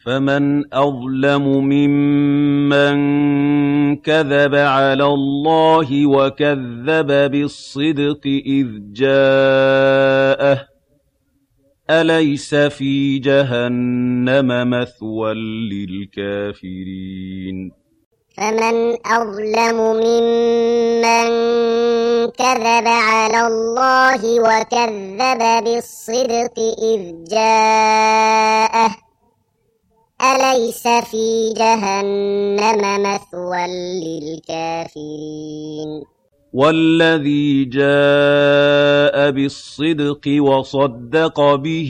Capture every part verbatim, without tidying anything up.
فمن أظلم ممن كذب على الله وكذب بالصدق إذ جاءه أليس في جهنم مثوى للكافرين فمن أظلم ممن كذب على الله وكذب بالصدق إذ جاءه أليس في جهنم مثوى للكافرين والذي جاء بالصدق وصدق به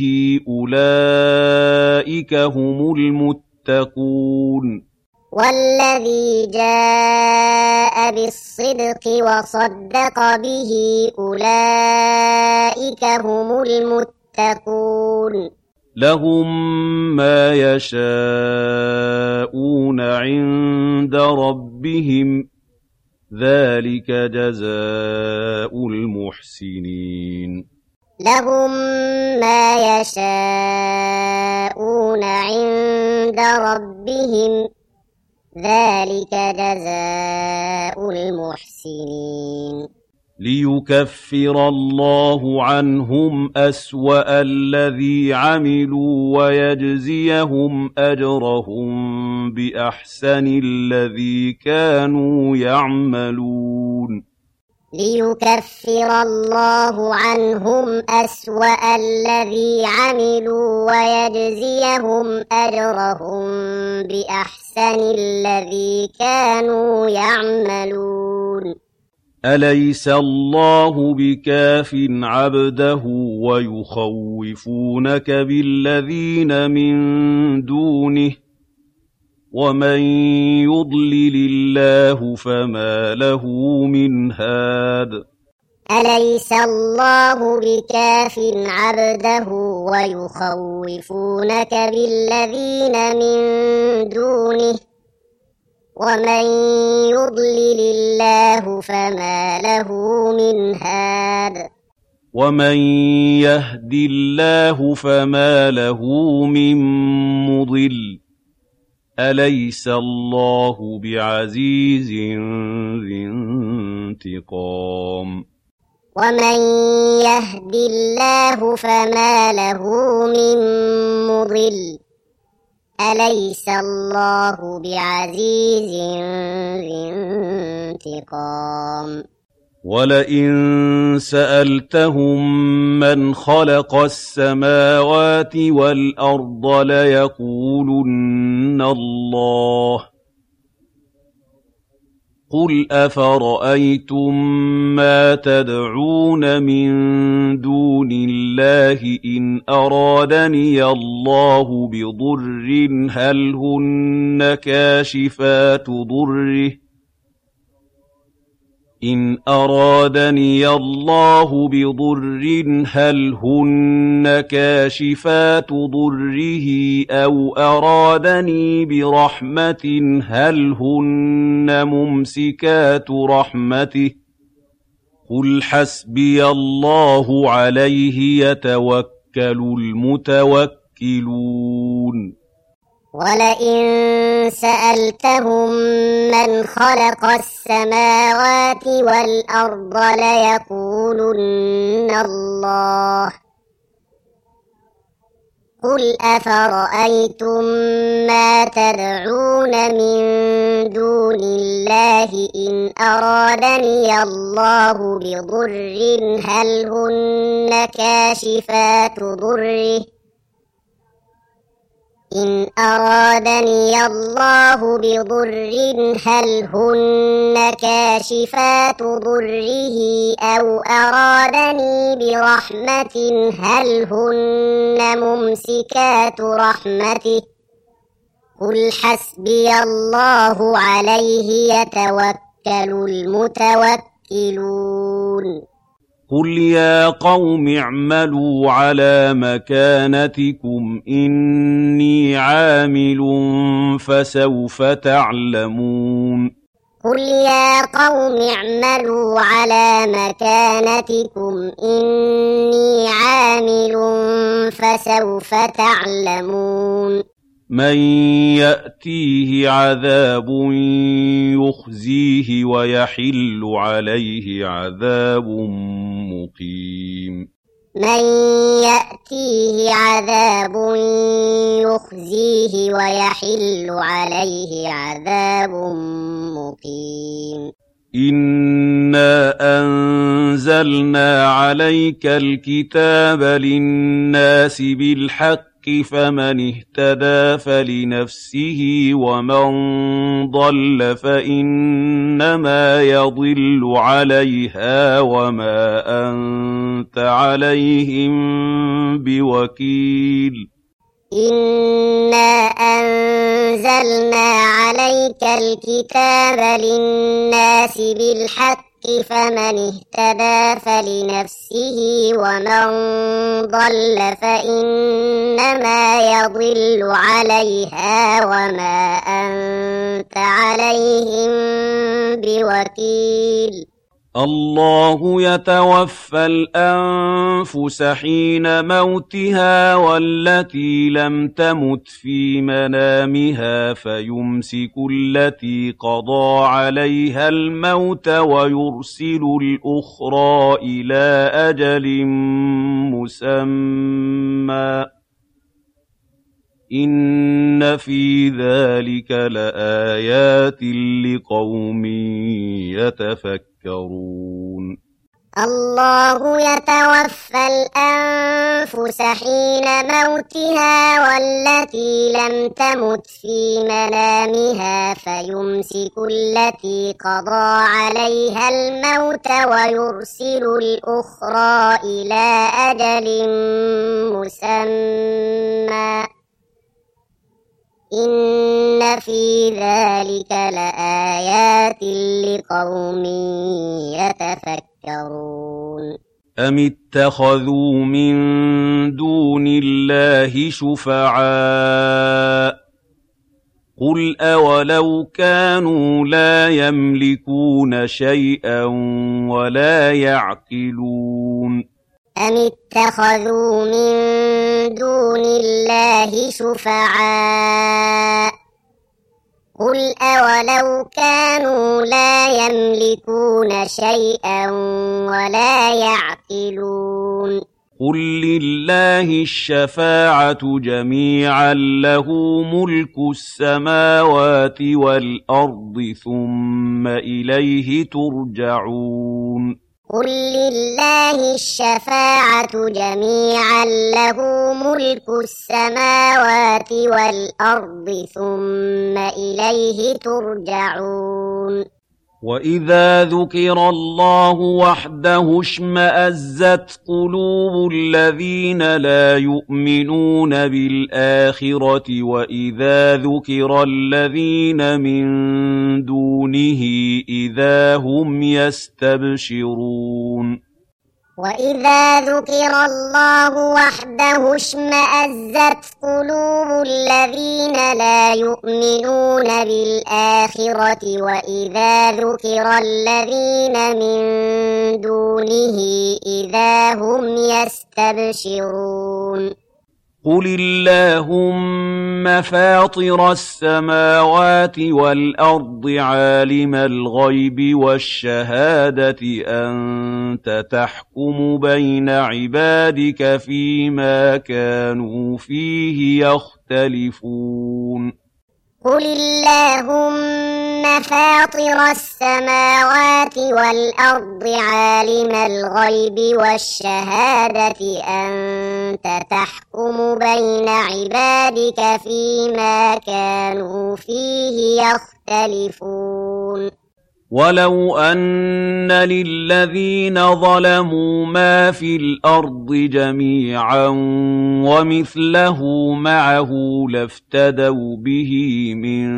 أولئك هم المتقون والذي جاء بالصدق وصدق به أولئك هم المتقون لهم ما يشاءون عند ربهم ذلك جزاء المحسنين لهم ما يشاءون عند ربهم ذلك جزاء المحسنين ليكفر الله عنهم أسوأ الذي عملوا ويجزيهم أجرهم بأحسن الذي كانوا يعملون ليكفر الله عنهم أسوأ الذي عملوا ويجزيهم أجرهم بأحسن الذي كانوا يعملون أليس الله بكاف عبده ويخوفونك بالذين من دونه ومن يضلل الله فما له من هاد أليس الله بكاف عبده ويخوفونك بالذين من دونه ومن يضلل الله فما له من هاد ومن يهد الله فما له من مضل أليس الله بعزيز ذي انتقام ومن يهد الله فما له من مضل أليس الله بعزيز ذي انتقام ولئن سألتهم من خلق السماوات والأرض ليقولن الله قل أفرأيتم ما تدعون من دون الله إن أرادني الله بضر هل هن كاشفات ضره إن أرادني الله بضر هل هن كاشفات ضره أو أرادني برحمة هل هن ممسكات رحمته قل حسبي الله عليه يتوكل المتوكلون ولئن سألتهم من خلق السماوات والأرض ليقولن الله قل أفرأيتم ما تدعون من دون الله إن أرادني الله بضر هل هن كاشفات ضره إن أرادني الله بضر هل هن كاشفات ضره أو أرادني برحمة هل هن ممسكات رحمته قل حسبي الله عليه يتوكل المتوكلون قل يا قوم اعملوا على مكانتكم إني عامل فسوف تعلمون قل يا قوم اعملوا على مكانتكم إني عامل فسوف تعلمون مَن يَأْتِيهِ عَذَابٌ يُخْزِيهِ وَيَحِلُّ عَلَيْهِ عَذَابٌ مُّقِيمٌ مَن يَأْتِيهِ عَذَابٌ يُخْزِيهِ وَيَحِلُّ عَلَيْهِ عَذَابٌ مُّقِيمٌ إِنَّا أَنزَلْنَا عَلَيْكَ الْكِتَابَ لِلنَّاسِ بِالْحَقِّ فَمَنِ اهْتَدَىٰ فَلِنَفْسِهِ وَمَن ضَلَّ فَإِنَّمَا يَضِلُّ عَلَيْهَا وَمَا أَنتَ عَلَيْهِم بِوَكِيلٍ إِنَّا أَنزَلْنَا عَلَيْكَ الْكِتَابَ لِلنَّاسِ بِالْحَقِّ فَمَنِ اهْتَدَىٰ فَلِنَفْسِهِ وَمَن ضَلَّ فَإِنَّمَا يَضِلُّ عَلَيْهَا وَمَا أَنتَ عَلَيْهِم بِوَكِيلٍ الله يتوفى الأنفس حين موتها والتي لم تمت في منامها فيمسك التي قضى عليها الموت ويرسل الأخرى إلى أجل مسمى إن في ذلك لآيات لقوم يتفكرون الله يتوفى الأنفس حين موتها والتي لم تمت في منامها فيمسك التي قضى عليها الموت ويرسل الأخرى إلى أجل مسمى إن في ذلك لآيات لقوم يتفكرون أم اتخذوا من دون الله شفعاء قل أولو كانوا لا يملكون شيئا ولا يعقلون أم اتخذوا من دون الله شفعاء قل أولو كانوا لا يملكون شيئا ولا يعقلون قل لله الشفاعة جميعا له ملك السماوات والأرض ثم إليه ترجعون قل لله الشفاعة جميعا له ملك السماوات والأرض ثم إليه ترجعون وإذا ذكر الله وحده اشمأزت قلوب الذين لا يؤمنون بالآخرة وإذا ذكر الذين من دونه إذا هم يستبشرون وإذا ذكر الله وحده اشمأزت قلوب الذين لا يؤمنون بالآخرة وإذا ذكر الذين من دونه إذا هم يستبشرون قل اللهم فاطر السماوات والأرض عالم الغيب والشهادة أنت تحكم بين عبادك فيما كانوا فيه يختلفون قل اللهم فاطر السماوات والأرض عالم الغيب والشهادة أنت تحكم بين عبادك فيما كانوا فيه يختلفون ولو أن للذين ظلموا ما في الأرض جميعا ومثله معه لافتدوا به من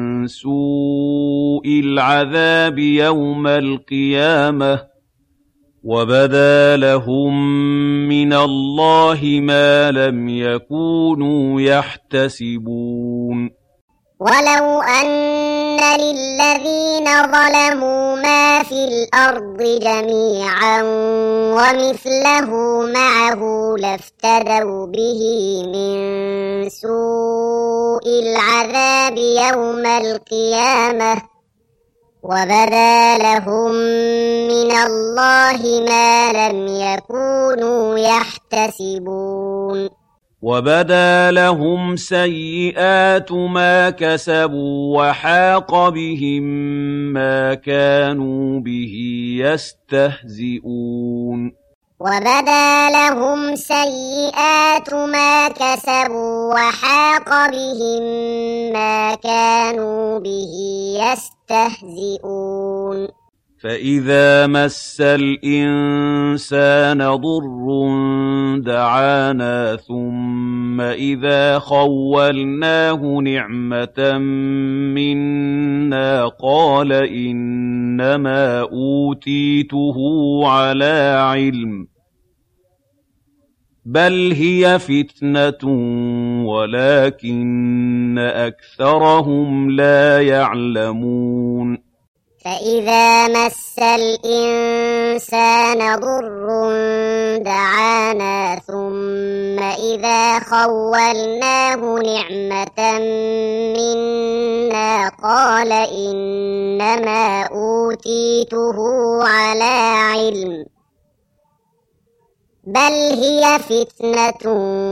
سوء العذاب يوم القيامة وبدا لهم من الله ما لم يكونوا يحتسبون ولو أن للذين ظلموا ما في الأرض جميعا ومثله معه لافتدوا به من سوء العذاب يوم القيامة وبدا لهم من الله ما لم يكونوا يحتسبون وبدا لهم سيئات ما كسبوا وحاق بهم ما كانوا به يستهزئون وبدا لهم سيئات ما كسبوا وحاق بهم ما كانوا به يستهزئون فإذا مس الإنسان ضر دعانا ثم إذا خولناه نعمة منا قال إنما أوتيته على علم بل هي فتنة ولكن أكثرهم لا يعلمون فإذا مس الإنسان ضر دعانا ثم إذا خولناه نعمة منا قال إنما أوتيته على علم بل هي فتنة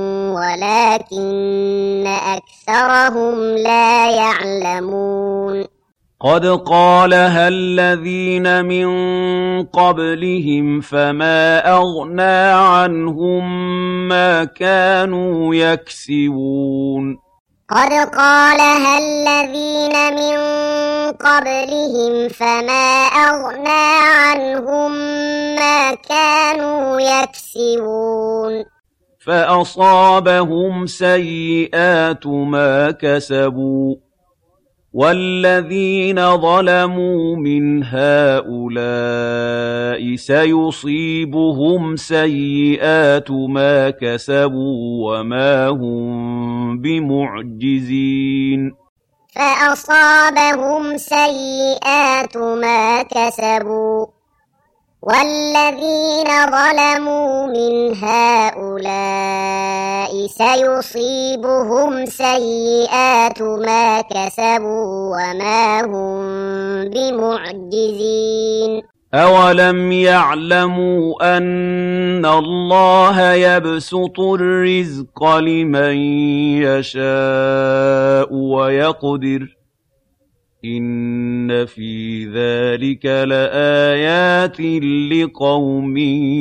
ولكن أكثرهم لا يعلمون قد قالها الذين من قبلهم فما أغنى عنهم ما كانوا يكسبون قد قالها الذين من قبلهم فما أغنى عنهم ما كانوا يكسبون فأصابهم سيئات ما كسبوا والذين ظلموا من هؤلاء سيصيبهم سيئات ما كسبوا وما هم بمعجزين فأصابهم سيئات ما كسبوا والذين ظلموا من هؤلاء سيصيبهم سيئات ما كسبوا وما هم بمعجزين أولم يعلموا أن الله يبسط الرزق لمن يشاء ويقدر إن في ذلك لآيات لقوم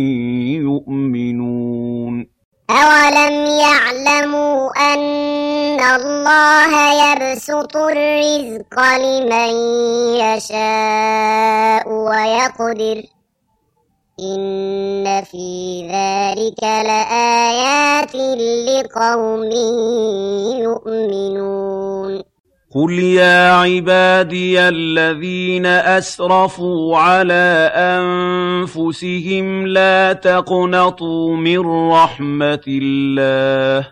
يؤمنون أولم يعلموا أن الله يبسط الرزق لمن يشاء ويقدر إن في ذلك لآيات لقوم يؤمنون قل يا عبادي الذين أسرفوا على أنفسهم لا تقنطوا من رحمة الله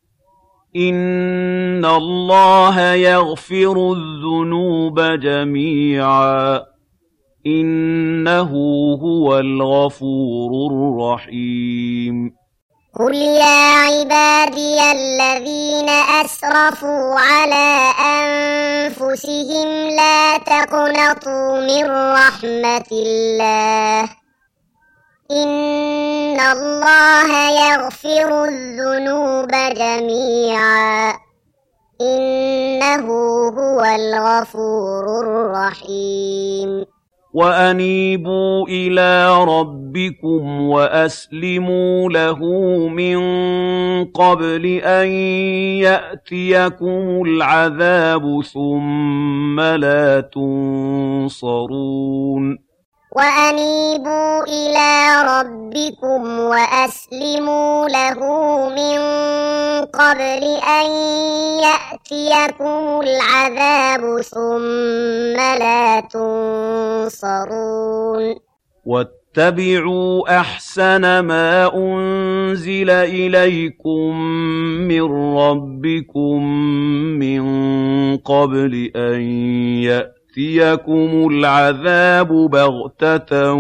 إن الله يغفر الذنوب جميعا إنه هو الغفور الرحيم قل يا عبادي الذين أسرفوا على أنفسهم لا تقنطوا من رحمة الله إن الله يغفر الذنوب جميعا إنه هو الغفور الرحيم وأنيبوا إلى ربكم وأسلموا له من قبل أن يأتيكم العذاب ثم لا تنصرون وأنيبوا إلى ربكم وأسلموا له من قبل أن يأتيكم العذاب ثم لا تنصرون واتبعوا أحسن ما أنزل إليكم من ربكم من قبل أن يأتيكم العذاب بغتة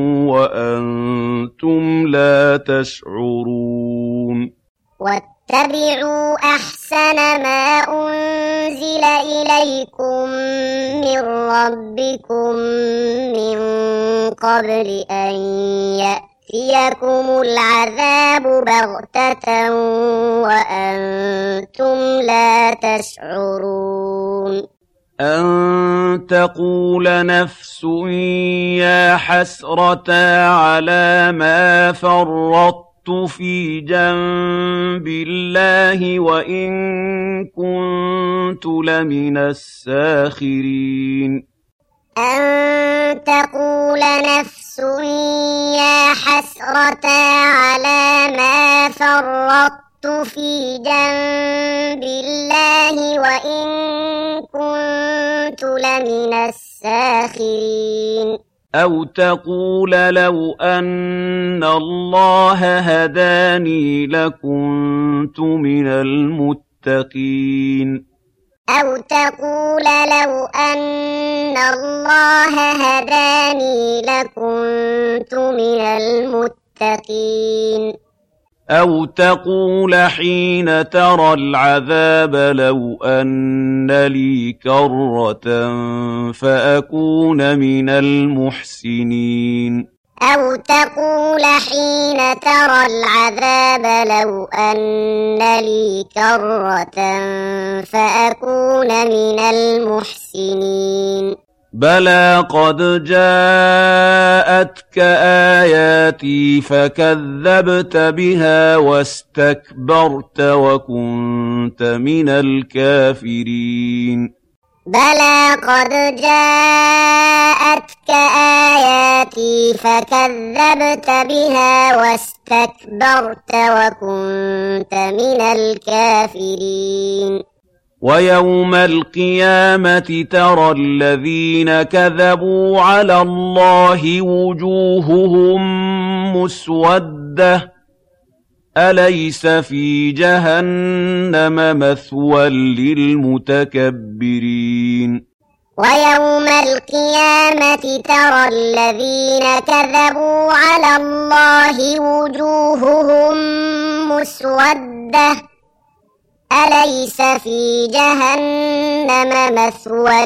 وأنتم لا تشعرون واتبعوا أحسن ما أنزل إليكم من ربكم من قبل أن يأتيكم العذاب بغتة وأنتم لا تشعرون أن تقول نفس يا حسرة على ما فرطت في جنب الله وإن كنت لمن الساخرين أن تقول نفس يا حسرة على ما فرطت في جنب الله وإن كنت لمن الساخرين أو تقول لو أن الله هداني لكنت من المتقين أو تقول لو أن الله هداني لكنت من المتقين أو تقول حين ترى العذاب لو أن لي كرة فأكون من المحسنين أو تقول حين ترى العذاب لو أن لي كرة فأكون من المحسنين بلى قد جاءتك آياتي فكذبت بها واستكبرت وكنت من الكافرين بلى قد جاءتك آياتي فكذبت بها واستكبرت وكنت من الكافرين ويوم القيامة ترى الذين كذبوا على الله وجوههم مسودة أليس في جهنم مثوى للمتكبرين ويوم القيامة ترى الذين كذبوا على الله وجوههم مسودة أليس في جهنم مثوى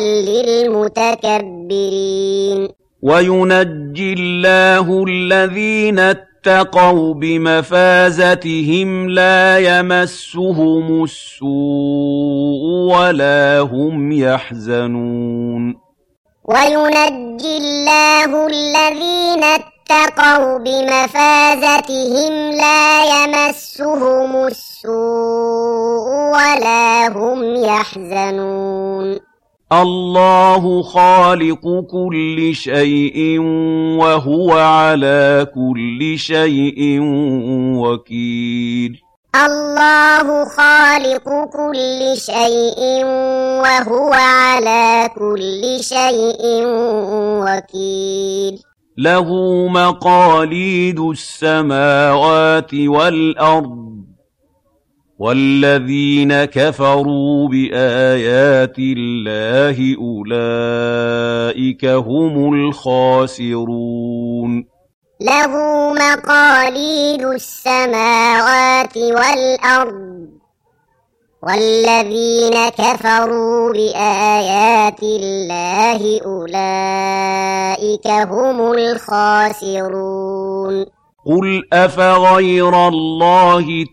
للمتكبرين وينجي الله الذين اتقوا بمفازتهم لا يمسهم السوء ولا هم يحزنون وينجي الله الذين اتقوا بمفازتهم لا يمسهم السوء ولا هم يحزنون الله خالق كل شيء وهو على كل شيء وكيل الله خالق كل شيء وهو على كل شيء وكيل له مقاليد السماوات والأرض والذين كفروا بآيات الله أولئك هم الخاسرون له مقاليد السماوات والأرض والذين كفروا بآيات الله أولئك هم الخاسرون قل أفغير الله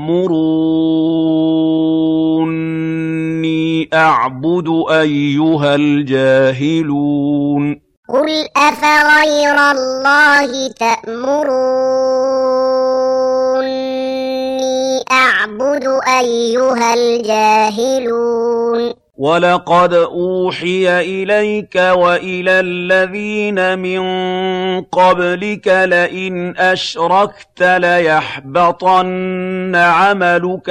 تأمروني أعبد أيها الجاهلون قل أفغير الله تأمروني أعبد أيها الجاهلون ولقد أوحي إليك وإلى الذين من قبلك لئن أشركت ليحبطن عملك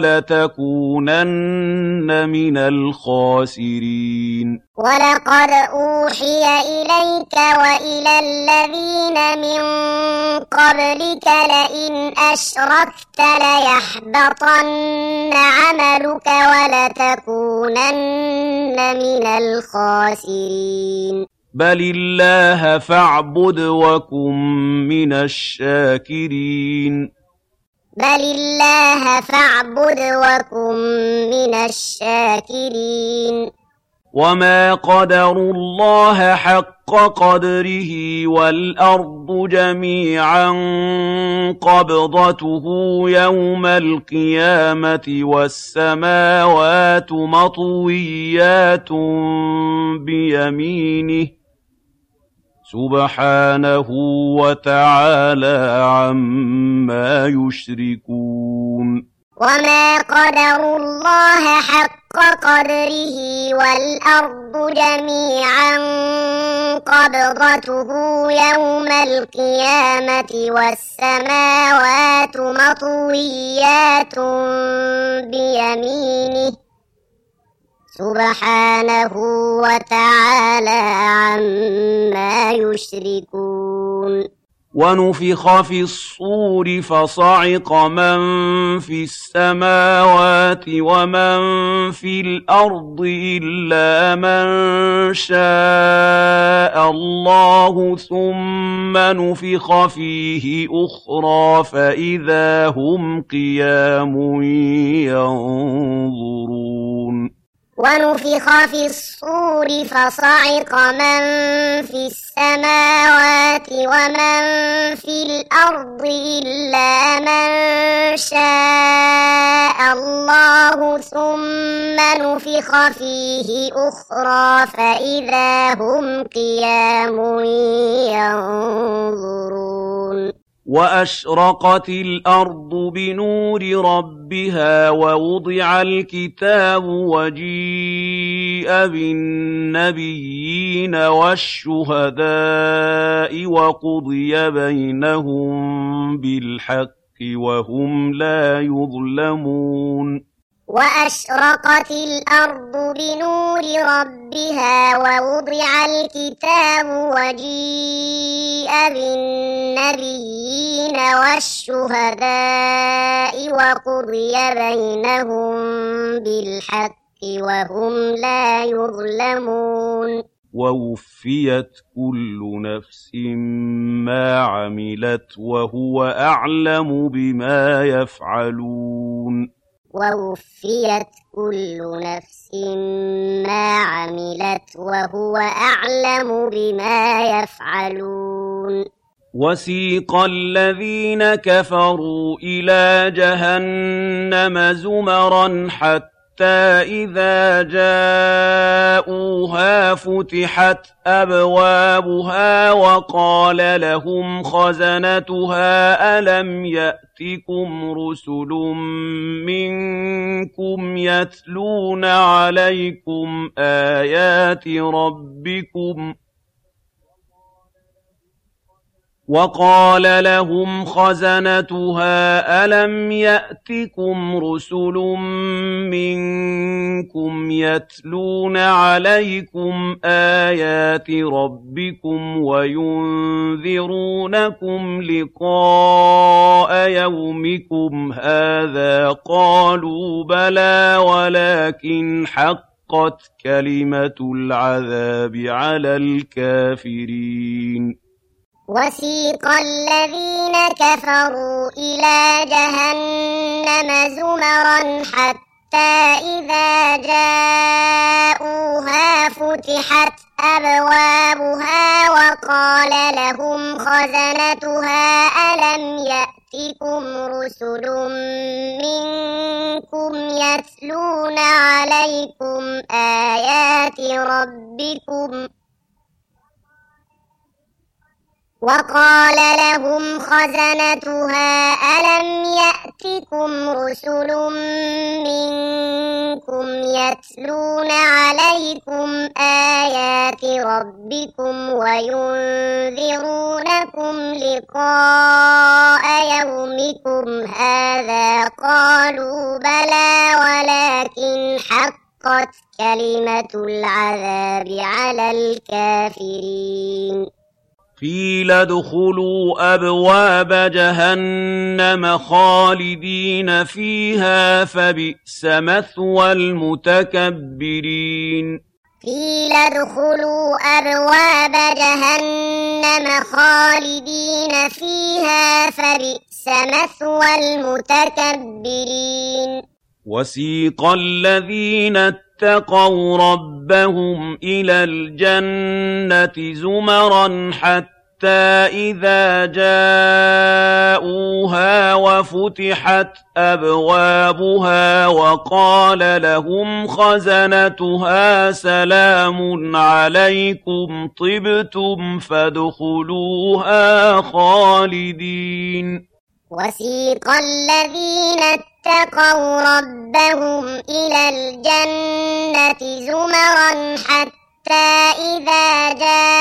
ولتكونن من الخاسرين ولقد أوحي إليك وإلى الذين من قبلك لئن أشركت ليحبطن عملك ولتكونن من الخاسرين بل الله فاعبد وكن من الشاكرين بل الله فاعبد وكن من الشاكرين وما قدروا الله حق قدره والأرض جميعا قبضته يوم القيامة والسماوات مطويات بيمينه سبحانه وتعالى عما يشركون وما قدروا الله حق قدره والأرض جميعا قبضته يوم القيامة والسماوات مطويات بيمينه سبحانه وتعالى عما يشركون ونفخ في الصور فصعق من في السماوات ومن في الأرض إلا من شاء الله ثم نفخ فيه أخرى فإذا هم قيام ينظرون ونفخ في الصور فصعق من في السماوات ومن في الأرض إلا من شاء الله ثم نفخ فيه أخرى فإذا هم قيام ينظرون وأشرقت الأرض بنور ربها ووضع الكتاب وجيء بالنبيين والشهداء وقضي بينهم بالحق وهم لا يظلمون وأشرقت الأرض بنور ربها ووضع الكتاب وجيء بالنبيين والشهداء وقضي بينهم بالحق وهم لا يظلمون ووفيت كل نفس ما عملت وهو أعلم بما يفعلون ووفيت كل نفس ما عملت وهو أعلم بما يفعلون وسيق الذين كفروا إلى جهنم زمرا حتى إذا جاءوها فتحت أبوابها وقال لهم خزنتها ألم يأتكم رسل منكم يتلون عليكم آيات ربكم وقال لهم خزنتها ألم يأتكم رسل منكم يتلون عليكم آيات ربكم وينذرونكم لقاء يومكم هذا قالوا بلى ولكن حقت كلمة العذاب على الكافرين وسيق الذين كفروا إلى جهنم زمرا حتى إذا جاءوها فتحت أبوابها وقال لهم خزنتها ألم يأتكم رسل منكم يتلون عليكم آيات ربكم وقال لهم خزنتها ألم يأتكم رسل منكم يتلون عليكم آيات ربكم وينذرونكم لقاء يومكم هذا قالوا بلى ولكن حقت كلمة العذاب على الكافرين قيل ادخلوا أبواب جهنم خالدين فيها فبئس مثوى المتكبرين قيل ادخلوا أبواب جهنم خالدين فيها فبئس مثوى المتكبرين وسيق الذين اتقوا ربهم إلى الجنة زمرا حتى إذا جاءوها وفتحت أبوابها وقال لهم خزنتها سلام عليكم طبتم فادخلوها خالدين وسيق الذين اتقوا ربهم إلى الجنة زمرا حتى إذا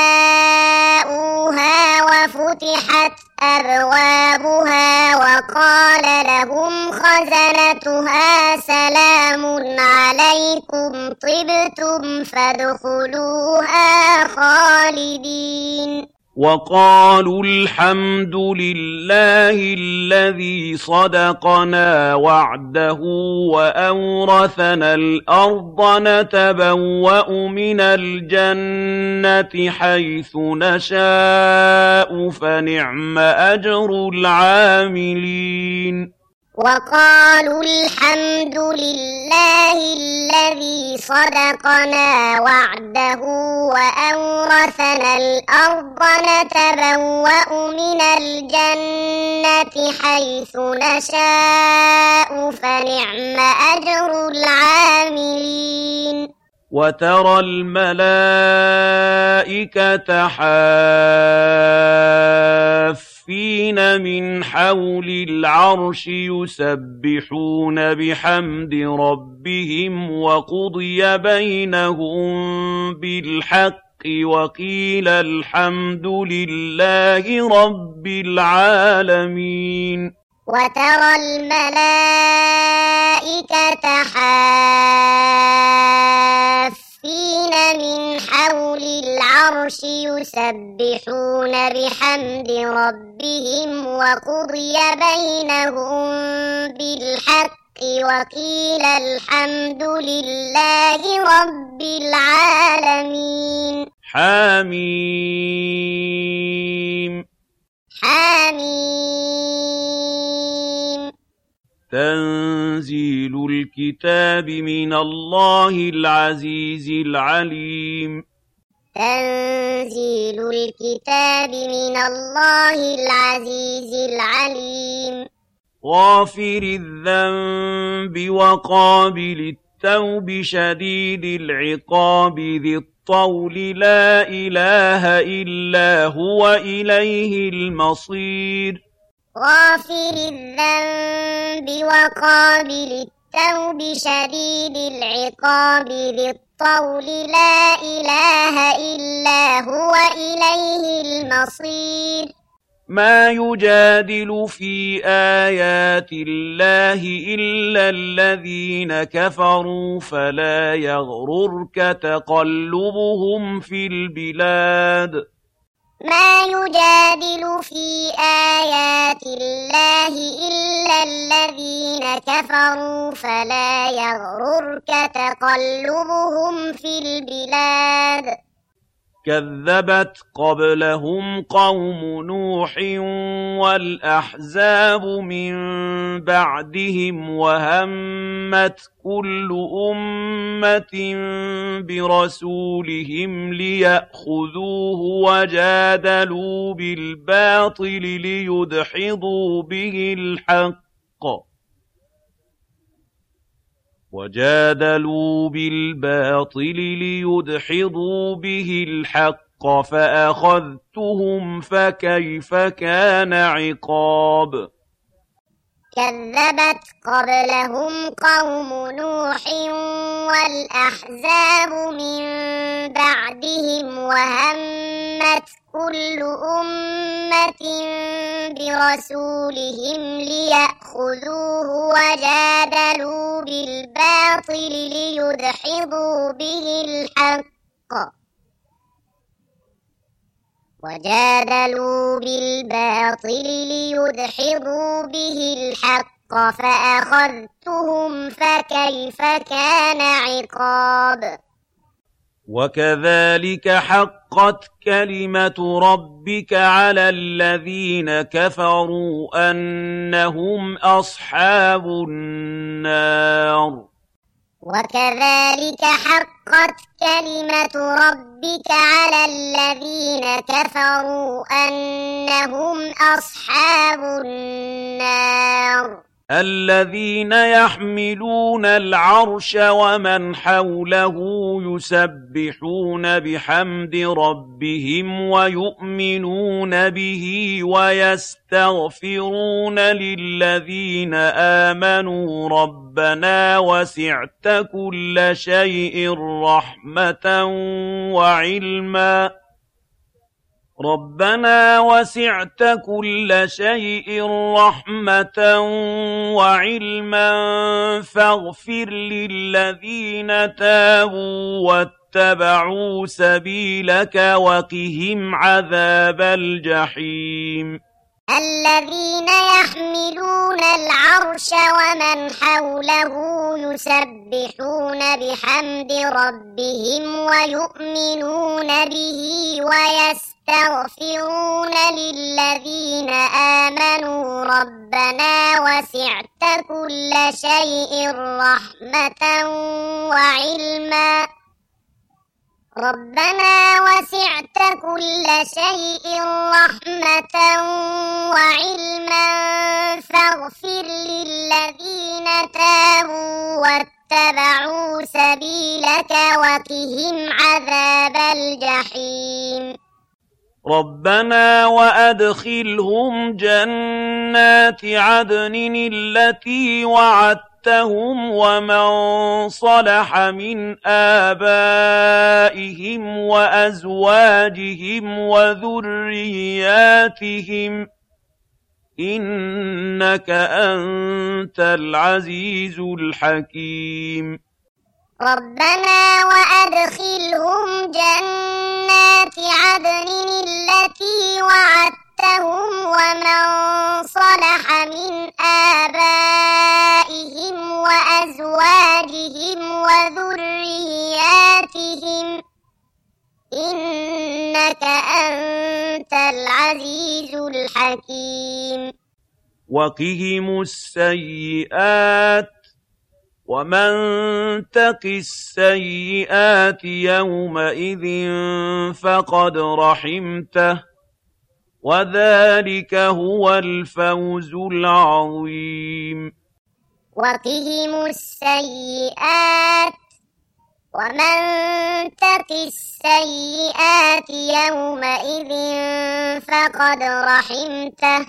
جاءوها وفتحت أبوابها وقال لهم خزنتها سلام عليكم طبتم فادخلوها خالدين وقالوا الحمد لله الذي صدقنا وعده وأورثنا الأرض نتبوأ من الجنة حيث نشاء فنعم أجر العاملين وقالوا الحمد لله الذي صدقنا وعده وأورثنا الأرض نتبوأ من الجنة حيث نشاء فنعم أجر العاملين وترى الملائكة حافين من حول العرش يسبحون بحمد ربهم وقضي بينهم بالحق وقيل الحمد لله رب العالمين وترى الملائكة حافين من حول العرش يسبحون بحمد ربهم وقضي بينهم بالحق وقيل الحمد لله رب العالمين حميم حميم تنزيل الكتاب من الله العزيز العليم تنزيل الكتاب من الله العزيز العليم غافر الذنب وقابل التوب شديد العقاب ذي الطول لا إله إلا هو إليه المصير غافر الذنب وقابل التوب شديد العقاب ذي الطول لا إله إلا هو إليه المصير ما يجادل في آيات الله إلا الذين كفروا فلا يغررك تقلبهم في البلاد ما يجادل في آيات الله إلا الذين كفروا فلا يغررك تقلبهم في البلاد كذبت قبلهم قوم نوح والأحزاب من بعدهم وهمت كل أمة برسولهم ليأخذوه وجادلوا بالباطل ليدحضوا به الحق وجادلوا بالباطل ليدحضوا به الحق فأخذتهم فكيف كان عقاب كذبت قبلهم قوم نوح والأحزاب من بعدهم وهمت كل أمة برسولهم ليأخذوه وجادلوا بالباطل ليدحضوا به الحق وجادلوا بالباطل ليدحضوا به الحق فأخذتهم فكيف كان عقاب وكذلك حقت كلمة ربك على الذين كفروا أنهم أصحاب النار وكذلك حقت كلمة ربك على الذين كفروا أنهم أصحاب النار الذين يحملون العرش ومن حوله يسبحون بحمد ربهم ويؤمنون به ويستغفرون للذين آمنوا ربنا وسعت كل شيء رحمة وعلما ربنا وسعت كل شيء رحمة وعلما فاغفر للذين تابوا واتبعوا سبيلك وقهم عذاب الجحيم الذين يحملون العرش ومن حوله يسبحون بحمد ربهم ويؤمنون به ويستغفرون للذين آمنوا ربنا وسعت كل شيء رحمة وعلما ربنا وسعت كل شيء رحمة وعلما فاغفر للذين تابوا واتبعوا سبيلك وقهم عذاب الجحيم ربنا وأدخلهم جنات عدن التي وعدتهم ومن صلح من آبائهم وأزواجهم وذرياتهم إنك أنت العزيز الحكيم ربنا وأدخلهم جنات عدن التي وعدتهم ومن صلح من آبائهم وأزواجهم وذرياتهم إنك أنت العزيز الحكيم وقهم السيئات ومن تق السيئات يومئذ فقد رحمته وذلك هو الفوز العظيم وقهم السيئات ومن تق السيئات يومئذ فقد رحمته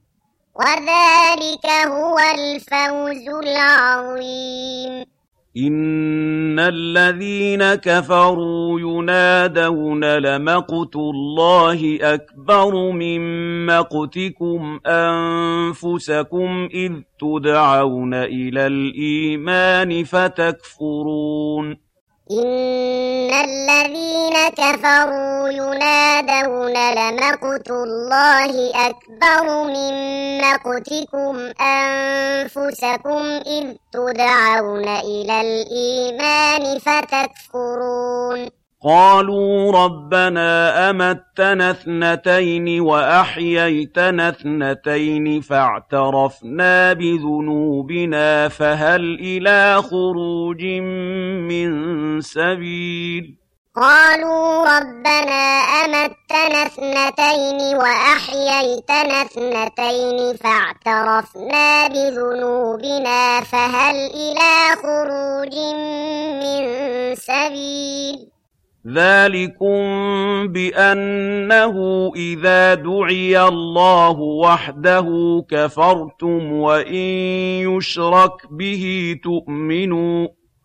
وذلك هو الفوز العظيم إن الذين كفروا ينادون لمقت الله أكبر من مقتكم أنفسكم إذ تدعون إلى الإيمان فتكفرون إن الذين كفروا ينادون لمقت الله أكبر من مقتكم أنفسكم إذ تدعون إلى الإيمان فتكفرون قالوا ربنا أمتنا اثنتين وأحييتنا اثنتين فاعترفنا بذنوبنا فهل إلى خروج من سبيل قالوا ربنا أمتنا اثنتين وأحييتنا اثنتين فاعترفنا بذنوبنا فهل إلى خروج من سبيل ذلكم بأنه إذا دعي الله وحده كفرتم وإن يشرك به تؤمنوا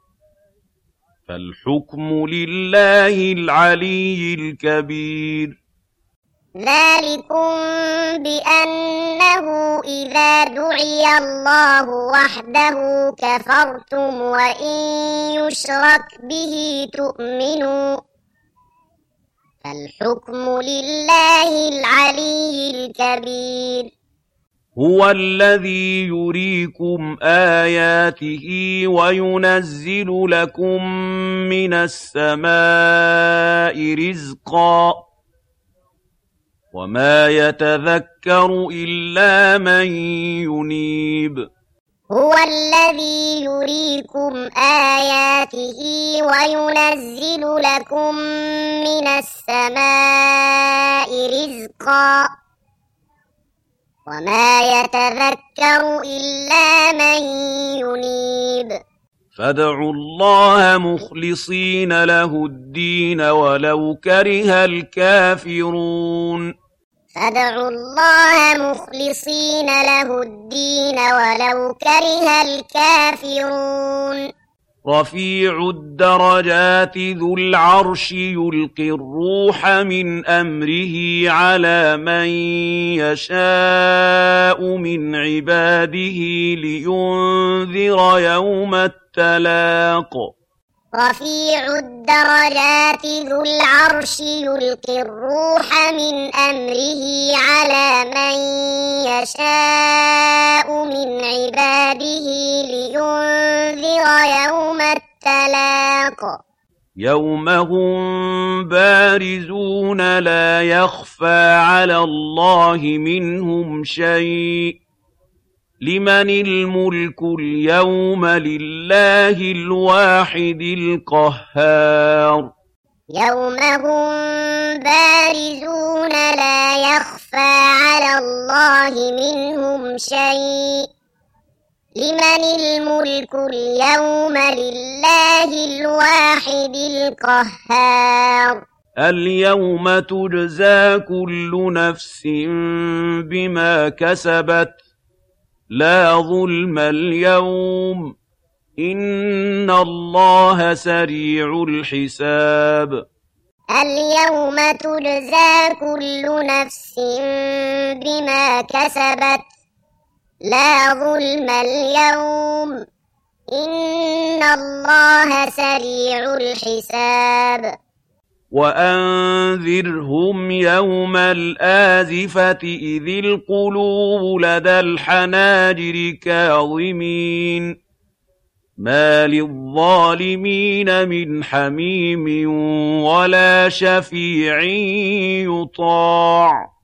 فالحكم لله العلي الكبير ذلكم بأنه إذا دعي الله وحده كفرتم وإن يشرك به تؤمنوا الحكم لله العلي الكبير. هو الذي يريكم آياته وينزل لكم من السماء رزقا وما يتذكر إلا من ينيب. هو الذي يريكم آياته وينزل لكم من السماء رزقا وما يتذكر إلا من ينيب. فادعوا الله مخلصين له الدين ولو كره الكافرون. فادعوا الله مخلصين له الدين ولو كره الكافرون. رفيع الدرجات ذو العرش يلقي الروح من أمره على من يشاء من عباده لينذر يوم التلاق. رفيع الدرجات ذو العرش يلقي الروح من أمره على من يشاء من عباده لينذر يوم التلاق. يوم هم بارزون لا يخفى على الله منهم شيء. لمن الملك اليوم لله الواحد القهار. يوم هم بارزون لا يخفى على الله منهم شيء. لمن الملك اليوم لله الواحد القهار. اليوم تجزى كل نفس بما كسبت لا ظلم اليوم إن الله سريع الحساب. اليوم تجزى كل نفس بما كسبت لا ظلم اليوم إن الله سريع الحساب. وأنذرهم يوم الآزفة إذ القلوب لدى الحناجر كاظمين ما للظالمين من حميم ولا شفيع يطاع.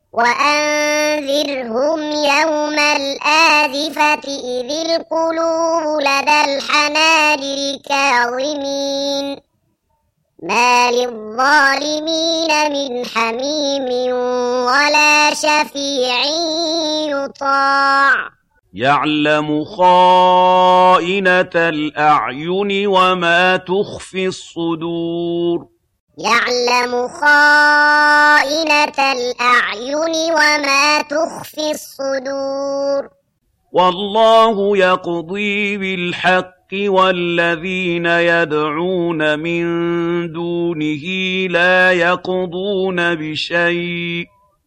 وأنذرهم يوم الآزفة إذ القلوب لدى الحناجر كاظمين ما للظالمين من حميم ولا شفيع يطاع. يعلم خائنة الأعين وما تخفي الصدور. يعلم خائنة الأعين وما تخفي الصدور. والله يقضي بالحق والذين يدعون من دونه لا يقضون بشيء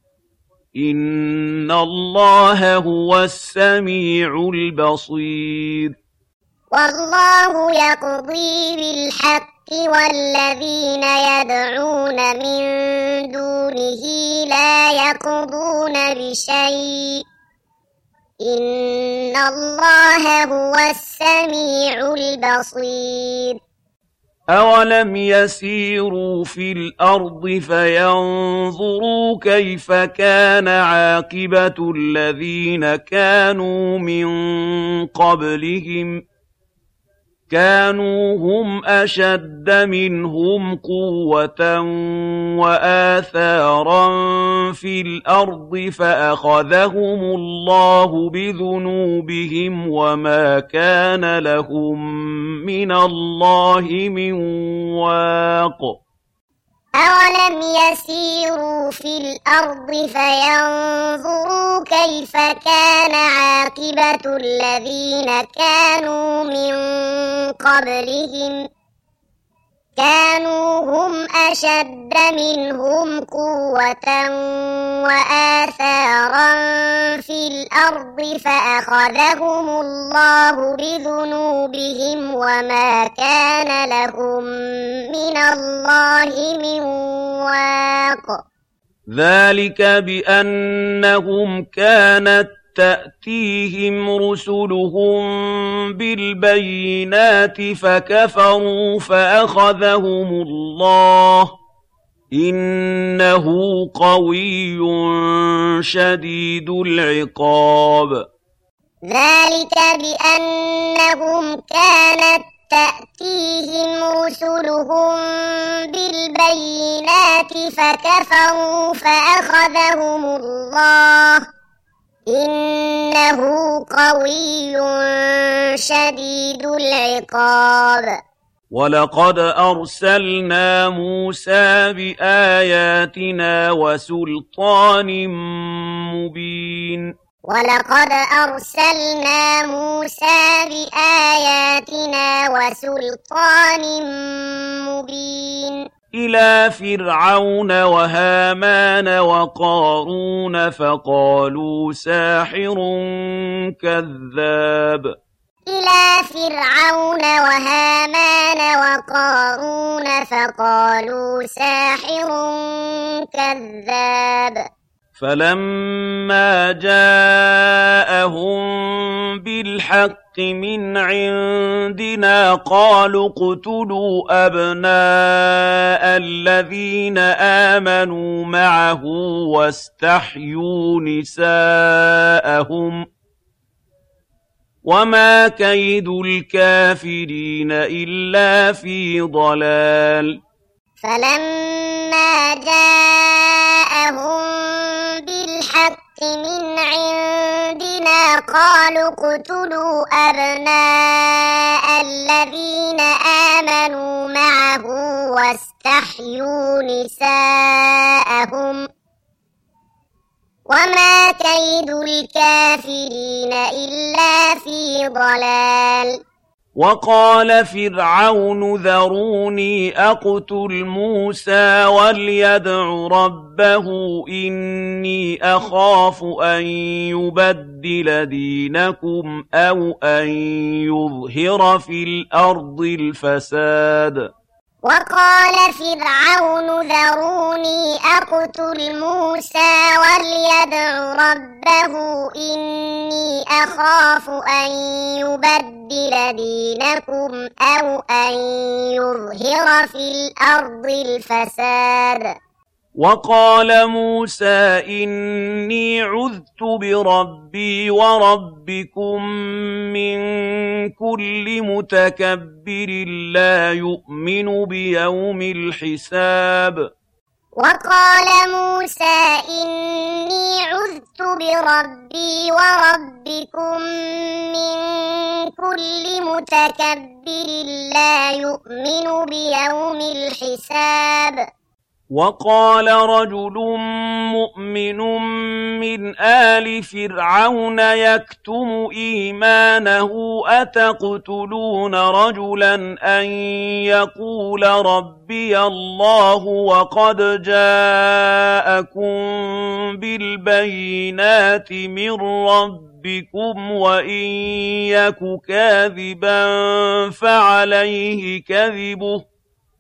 إن الله هو السميع البصير. والله يقضي بالحق والذين يدعون من دونه لا يقضون بشيء إن الله هو السميع البصير. أولم يسيروا في الأرض فينظروا كيف كان عاقبة الذين كانوا من قبلهم كانوا هم أشد منهم قوة وآثارا في الأرض فأخذهم الله بذنوبهم وما كان لهم من الله من واق. أولم يسيروا في الأرض فينظروا كيف كان عاقبة الذين كانوا من قبلهم كانوا هم أشد منهم قوة وآثارا في الأرض فأخذهم الله بذنوبهم وما كان لهم من الله من الأسواق ذلك بأنهم كانت تأتيهم رسلهم بالبينات فكفروا فأخذهم الله إنه قوي شديد العقاب ذلك بأنهم كانت تأتيهم رسلهم بالبينات فكفروا فأخذهم الله إنه قوي شديد العقاب ولقد أرسلنا موسى بآياتنا وسلطان مبين ولقد أرسلنا موسى بآياتنا وسلطان مبين إلى فرعون وهامان وقارون فقالوا ساحر كذاب إلى فرعون وهامان وقارون فقالوا ساحر كذاب فلما جاءهم بالحق من عندنا قالوا اقتلوا أبناء الذين آمنوا معه واستحيوا نساءهم وما كيد الكافرين إلا في ضلال فلما جاءهم بالحق من عندنا قالوا اقتلوا أبناء الذين آمنوا معه واستحيوا نساءهم وما كيد الكافرين إلا في ضلال وقال فرعون ذروني أقتل موسى وليدع ربه إني أخاف أن يبدل دينكم أو أن يظهر في الأرض الفساد وقال فرعون ذروني أقتل موسى وليدع ربه إني أخاف أن يبدل دينكم أو أن يظهر في الأرض الفساد وقال موسى إني عذت بربي وربكم من كل متكبر لا يؤمن بيوم الحساب وقال موسى إني عذت بربي وربكم من كل متكبر لا يؤمن بيوم الحساب وقال رجل مؤمن من آل فرعون يكتم إيمانه أتقتلون رجلا أن يقول ربي الله وقد جاءكم بالبينات من ربكم وإن يك كاذبا فعليه كذبه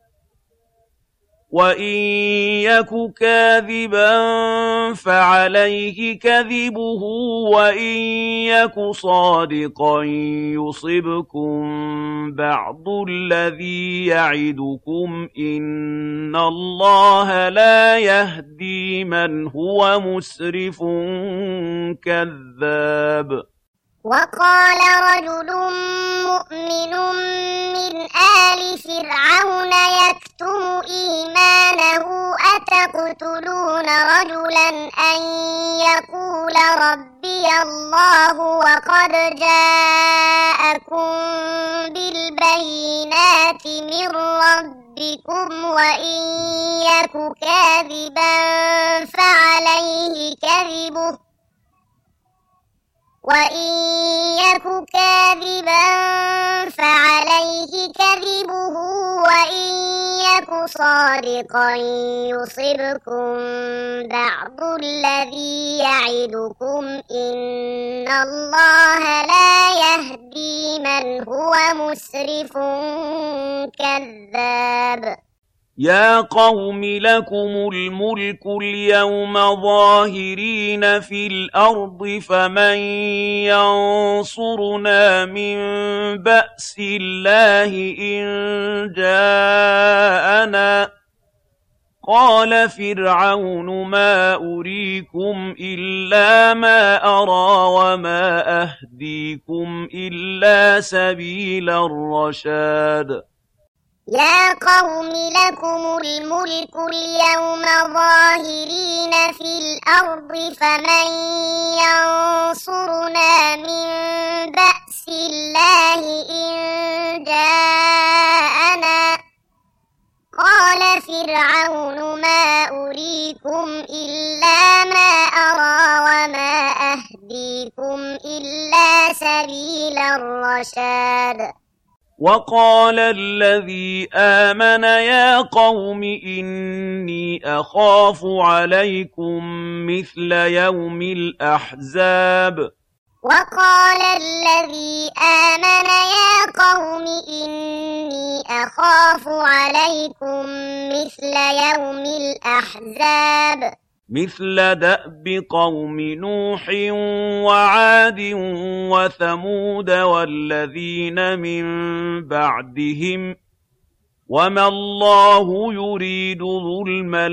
وَإِن يَكُ كَاذِبًا فَعَلَيْهِ كَذِبُهُ وَإِن يَكُ صَادِقًا يُصِبْكُم بَعْضُ الَّذِي يَعِدُكُمْ إِنَّ اللَّهَ لَا يَهْدِي مَنْ هُوَ مُسْرِفٌ كَذَّابٌ وقال رجل مؤمن من آل فرعون يكتم إيمانه أتقتلون رجلا أن يقول ربي الله وقد جاءكم بالبينات من ربكم وإن يك كاذبا فعليه كذبه وَإِن يَكُ كَاذِبًا فَعَلَيْهِ كَذِبُهُ وَإِن يَكُ صَادِقًا يُصِبْكُم بَعْضُ الَّذِي يَعِدُكُمْ إِنَّ اللَّهَ لَا يَهْدِي مَنْ هُوَ مُسْرِفٌ كَذَّابٌ يا قوم لكم الملك اليوم ظاهرين في الأرض فمن ينصرنا من بأس الله إن جاءنا قال فرعون ما أريكم إلا ما أرى وما أهديكم إلا سبيل الرشاد يا قوم لكم الملك اليوم ظاهرين في الأرض فمن ينصرنا من بأس الله إن جاءنا قال فرعون ما أريكم إلا ما أرى وما أهديكم إلا سبيل الرشاد وقال الذي آمن يا قوم إني أخاف عليكم مثل يوم الأحزاب وقال الذي آمن يا قوم إني أخاف عليكم مثل يوم الأحزاب مثل دأب قوم نوح وعاد وثمود والذين من بعدهم وما الله يريد ظلما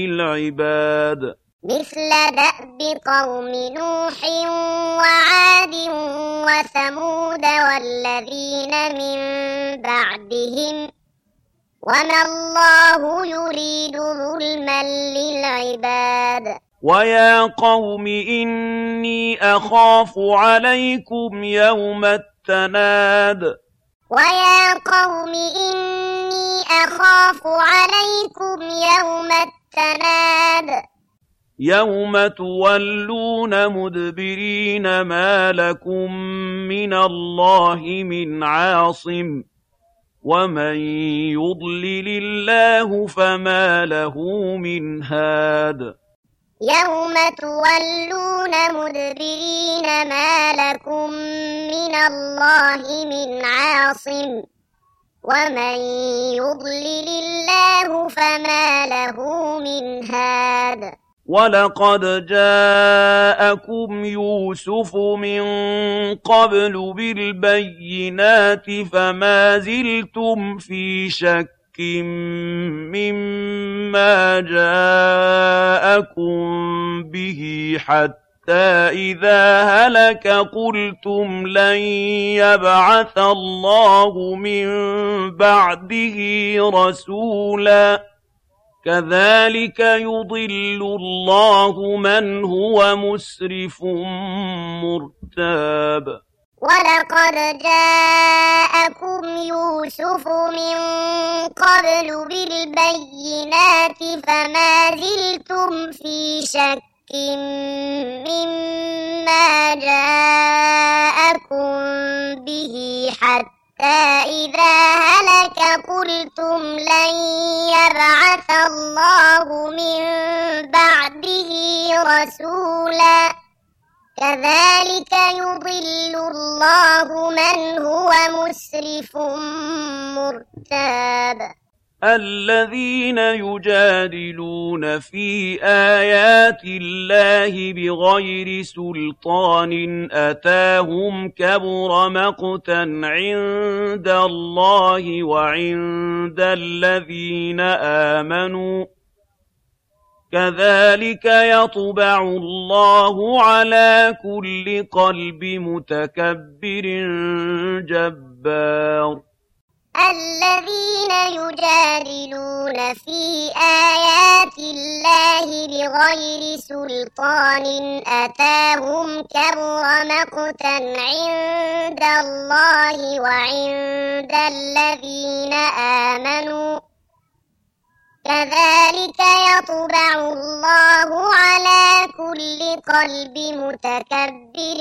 للعباد مثل دأب قوم نوح وعاد وثمود والذين من بعدهم وما الله يريد ظلما للعباد ويا قوم إني أخاف عليكم يوم التناد ويا قوم إني أخاف عليكم يوم التناد يوم تولون مدبرين ما لكم من الله من عاصم ومن يضلل الله فما له من هاد يوم تولون مدبرين ما لكم من الله من عاصم ومن يضلل الله فما له من هاد ولقد جاءكم يوسف من قبل بالبينات فما زلتم في شك مما جاءكم به حتى إذا هلك قلتم لن يبعث الله من بعده رسولا كذلك يضل الله من هو مسرف مرتاب ولقد جاءكم يوسف من قبل بالبينات فما زلتم في شك مما جاءكم به حتى إذا هلك قلتم لن يبعث الله من بعده رسولا كذلك يضل الله من هو مسرف مرتاب الذين يجادلون في آيات الله بغير سلطان أتاهم كبر مقتا عند الله وعند الذين آمنوا كذلك يطبع الله على كل قلب متكبر جبار الذين يجادلون في آيات الله بغير سلطان أتاهم كبر مقتا عند الله وعند الذين آمنوا كذلك يطبع الله على كل قلب متكبر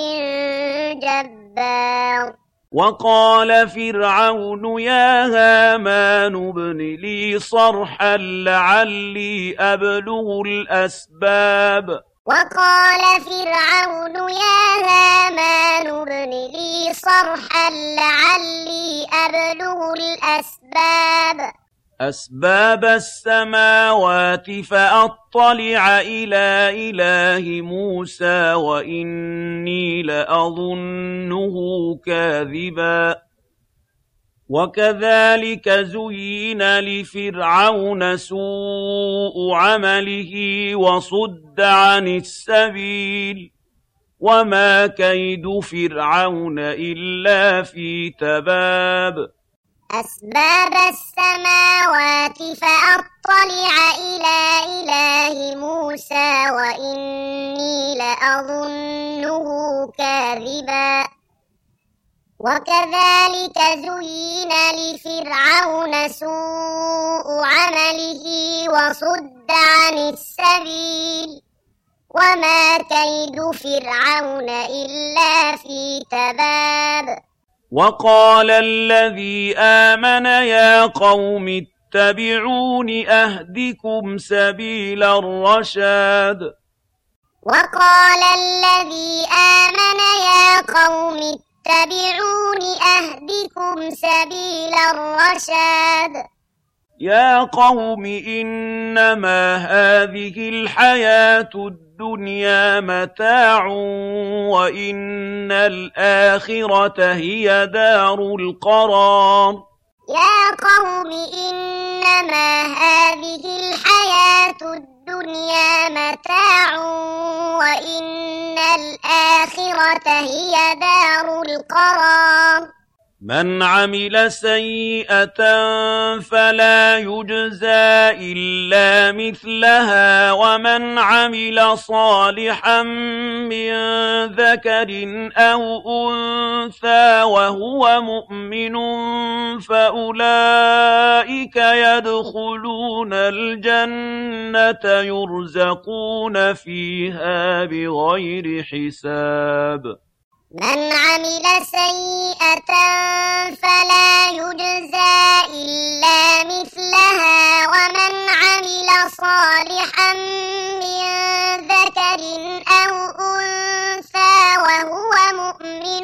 جبار وقال فرعون يا هامان ابن لي صرحا لعلي أبلغ الأسباب وقال فرعون يا هامان ابن لي صرحا لعلي أبلغ الأسباب أسباب السماوات فأطلع إلى إله موسى وإني لأظنه كاذبا وكذلك زين لفرعون سوء عمله وصد عن السبيل وما كيد فرعون إلا في تباب أسباب السماوات فأطلع إلى إله موسى وإني لأظنه كاذبا وكذلك زين لفرعون سوء عمله وصد عن السبيل وما كيد فرعون إلا في تباب وقال الذي آمن يا قوم اتبعون أهدكم سبيل الرشاد وقال الذي آمن يا قوم اتبعون أهدكم سبيل الرشاد يا قوم إنما هذه الحياة الدنيا متاع وإن الآخرة هي دار القرار يا قوم إنما هذه الحياة الدنيا متاع وإن الآخرة هي دار القرار من عمل سيئة فلا يجزى إلا مثلها ومن عمل صالحا من ذكر أو أنثى وهو مؤمن فأولئك يدخلون الجنة يرزقون فيها بغير حساب من عمل سيئة فلا يجزى إلا مثلها ومن عمل صالحا من ذكر أو أنثى وهو مؤمن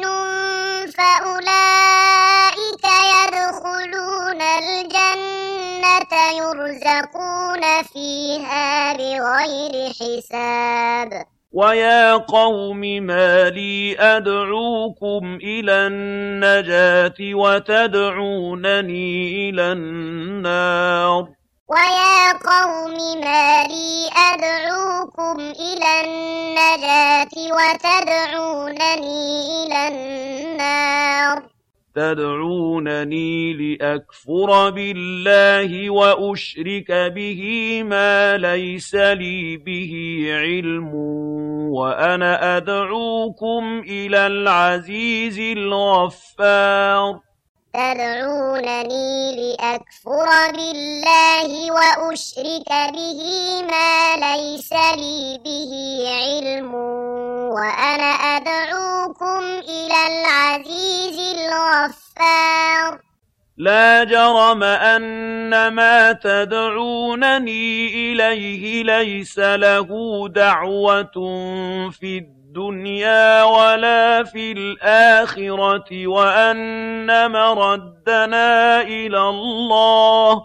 فأولئك يدخلون الجنة يرزقون فيها بغير حساب ويا قوم ما لي أدعوكم إلى النجاة وتدعونني إلى النار ويا قوم ما لي أدعوكم إلى النجاة وتدعونني إلى النار تدعونني لأكفر بالله وأشرك به ما ليس لي به علم وأنا أدعوكم إلى العزيز الغفار تدعونني لأكفر بالله وأشرك به ما ليس لي به علم وأنا أدعوكم إلى العزيز الغفار لا جرم أن ما تدعونني إليه ليس له دعوة في الدنيا ولا في الآخرة وأن مردنا إلى الله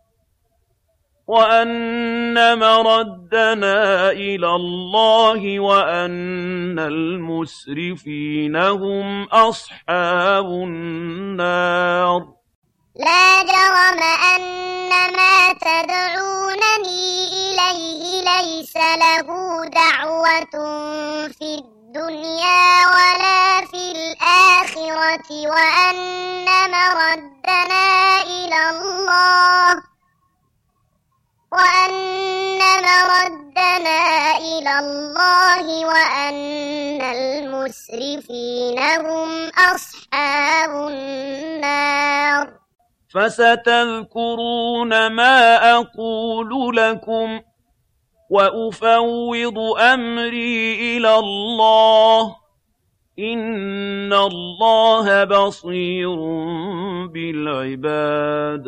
وأن مردنا إلى الله وأن المسرفين هم أصحاب النار لا جرم أن ما تدعونني إليه ليس له دعوة في الدنيا ولا في الآخرة وأن مردنا إلى الله وأن مردنا إلى الله وأن المسرفين هم أصحاب النار فستذكرون ما أقول لكم وأفوض أمري إلى الله إن الله بصير بالعباد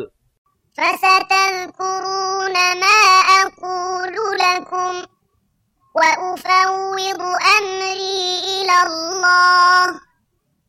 فستذكرون ما أقول لكم وأفوض أمري إلى الله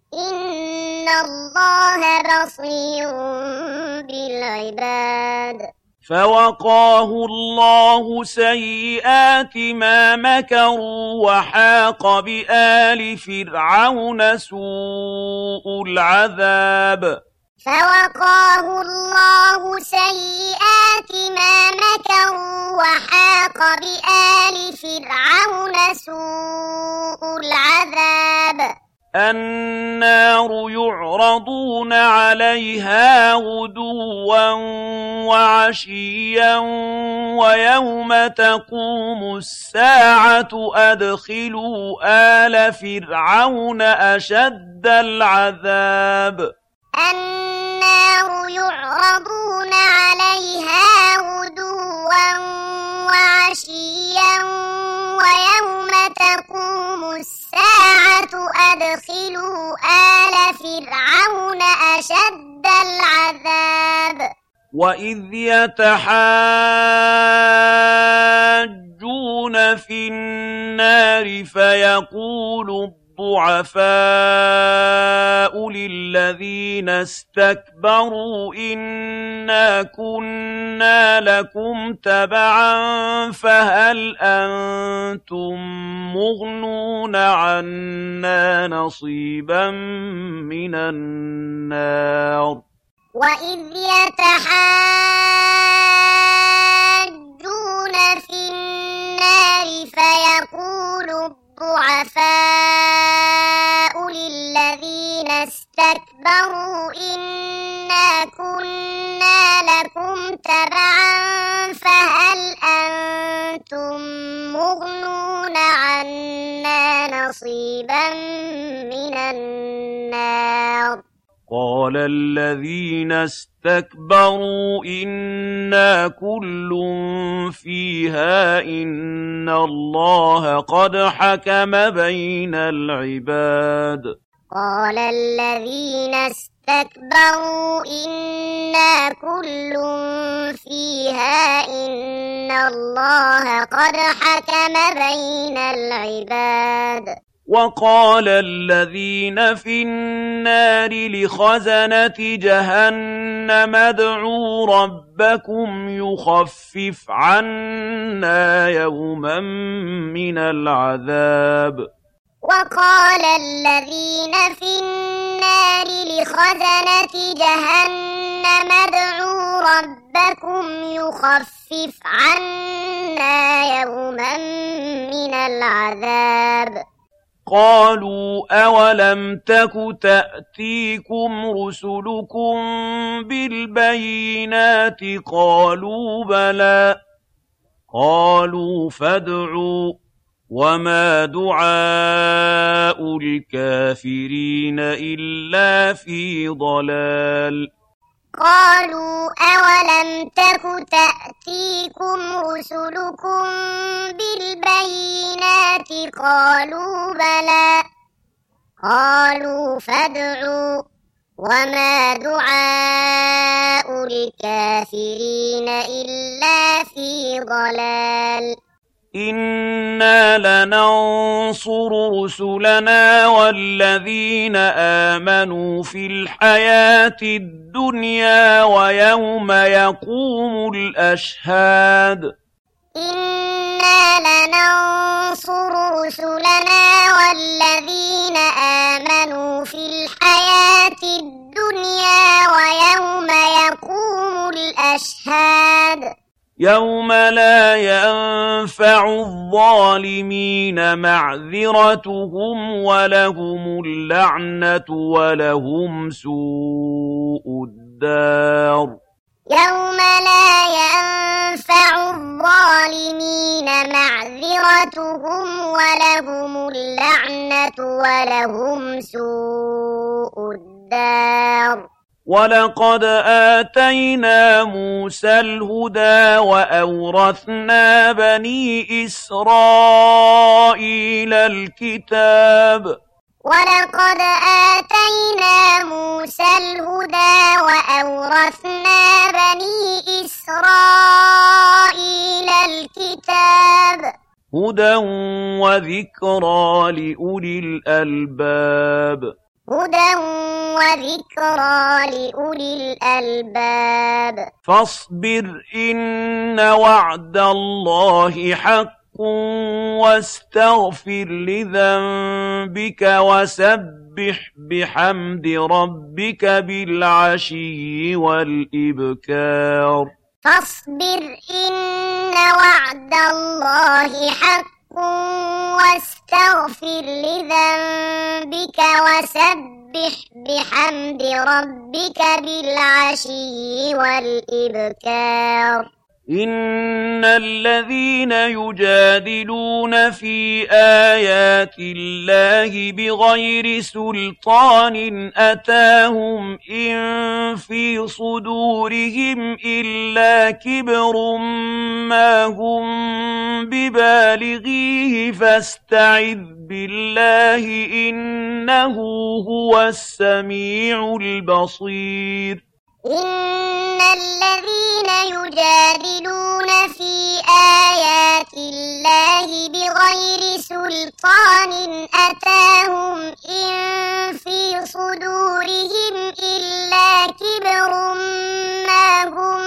إن الله بصير بالعباد فوقاه الله سيئات ما مكروا وحاق بآل فرعون سوء العذاب فوقاه الله سيئات ما مكروا وحاق بآل فرعون سوء العذاب النار يعرضون عليها غدوا وعشيا ويوم تقوم الساعة أدخلوا آل فرعون أشد العذاب النار يعرضون عليها غدوا وعشيا ويوم تقوم الساعة أدخلوا آل فرعون أشد العذاب وإذ يتحاجون في النار فيقول الضعفاء للذين استكبروا إنا كنا لكم تبعا فهل أنتم مغنون عنا نصيبا من النار وإذ يتحاجون في النار فيقول الضعفاء للذين استكبروا إنا كنا لكم تبعا فهل أنتم مغنون عنا نصيبا من النار قال الذين استكبروا إنا كل فيها إن الله قد حكم بين العباد قال الذين استكبروا إنا كل فيها إن الله قد حكم بين العباد وقال الذين في النار لخزنة جهنم ادعوا ربكم يخفف عنا يوما من العذاب وقال الذين في النار لخزنة جهنم ادعوا ربكم يخفف عنا يوما من العذاب قالوا أولم تك تأتيكم رسلكم بالبينات قالوا بلى قالوا فادعوا وما دعاء الكافرين إلا في ضلال قالوا أولم تك تأتيكم رسلكم بالبينات قالوا بلى قالوا فادعوا وما دعاء الكافرين إلا في ضلال إنا لننصر رسلنا والذين آمنوا في الحياة الدنيا ويوم يقوم الأشهاد إنا لننصر رسلنا والذين آمنوا في الحياة الدنيا ويوم يقوم الأشهاد يوم لا ينفع الظالمين معذرتهم ولهم اللعنة ولهم سوء الدار يوم لا ينفع الظالمين معذرتهم ولهم اللعنة ولهم سوء الدار ولقد آتينا موسى الهدى وأورثنا بني إسرائيل الكتاب ولقد آتينا موسى الهدى وأورثنا بني إسرائيل الكتاب هدى وذكرى لأولي الألباب هدى وذكرى لأولي الألباب فاصبر إن وعد الله حق واستغفر لذنبك وسبح بحمد ربك بالعشي والإبكار فاصبر إن وعد الله حق واستغفر لذنبك وسبح بحمد ربك بالعشي والإبكار إن الذين يجادلون في آيات الله بغير سلطان أتاهم إن في صدورهم إلا كبر ما هم ببالغيه فاستعذ بالله إنه هو السميع البصير إن الذين يجادلون في آيات الله بغير سلطان أتاهم إن في صدورهم إلا كبر ما هم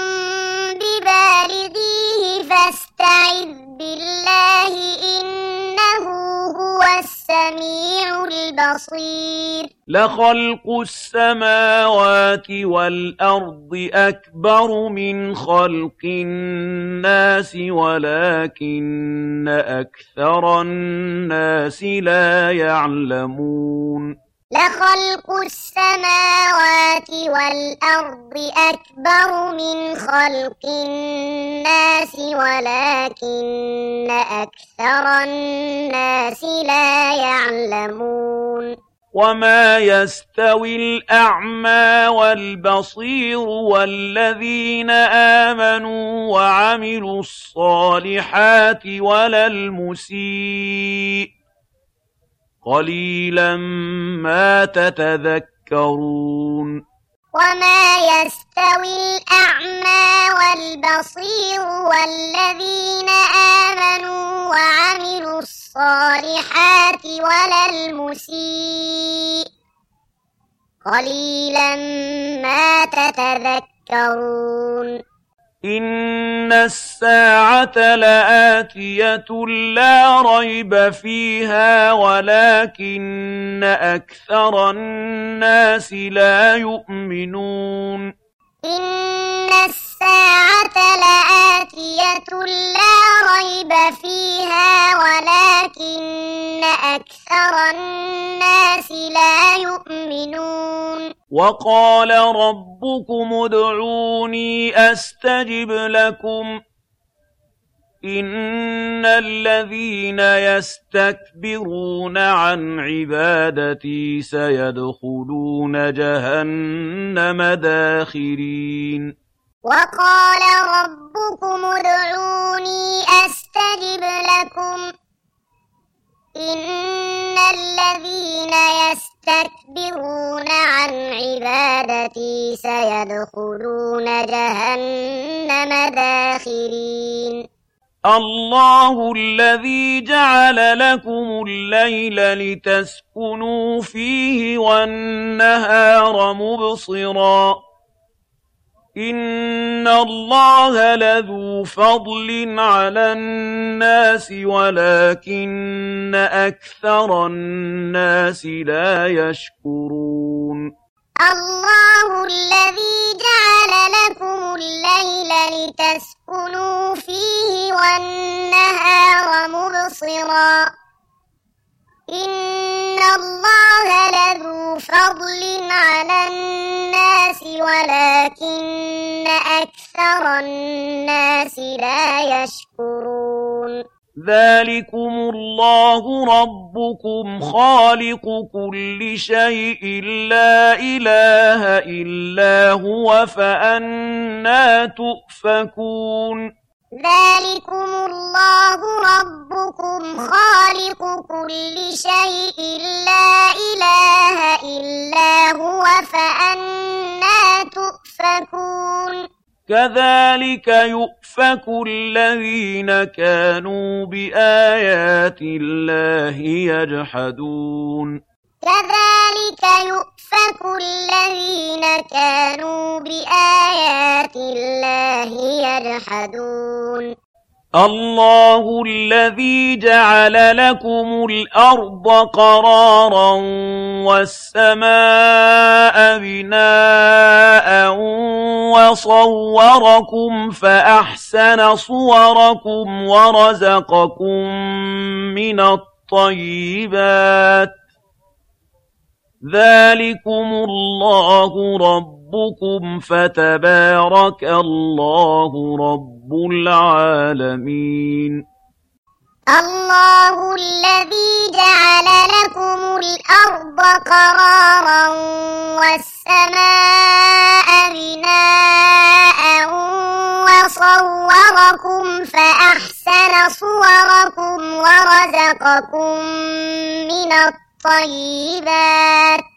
ببالغيه فاستعذ بالله إنه هو السميع البصير لخلق السماوات والأرض أكبر من خلق الناس ولكن أكثر الناس لا يعلمون لخلق السماوات والأرض أكبر من خلق الناس ولكن أكثر الناس لا يعلمون وما يستوي الأعمى والبصير والذين آمنوا وعملوا الصالحات ولا المسيء قليلا ما تتذكرون وما يستوي الأعمى والبصير والذين آمنوا وعملوا الصالحات ولا المسيء قليلا ما تتذكرون إن الساعة لآتية لا ريب فيها ولكن أكثر الناس لا يؤمنون إن الساعة لآتية لا ريب فيها ولكن أكثر الناس لا يؤمنون وقال ربكم ادعوني أستجب لكم إن الذين يستكبرون عن عبادتي سيدخلون جهنم داخرين وقال ربكم ادعوني أستجب لكم إن الذين يستكبرون عن عبادتي سيدخلون جهنم داخرين الله الذي جعل لكم الليل لتسكنوا فيه والنهار مبصرا إن الله لذو فضل على الناس ولكن أكثر الناس لا يشكرون الله الذي جعل لكم الليل لتسكنوا فيه والنهار مبصرا إن الله لذو فضل على الناس ولكن أكثر الناس لا يشكرون ذلكم الله ربكم خالق كل شيء لا إله إلا هو فأنى تؤفكون ذلكم الله ربكم خالق كل شيء لا إله إلا هو فأنى تؤفكون كذلك يؤفك الذين كانوا بآيات الله يجحدون كذلك يؤفك الذين كانوا بآيات الله يجحدون الله الذي جعل لكم الأرض قرارا والسماء بناء وصوركم فأحسن صوركم ورزقكم من الطيبات ذلكم الله ربكم فتبارك الله رب العالمين الله الذي جعل لكم الأرض قرارا والسماء بناء وصوركم فأحسن صوركم ورزقكم من الطيبات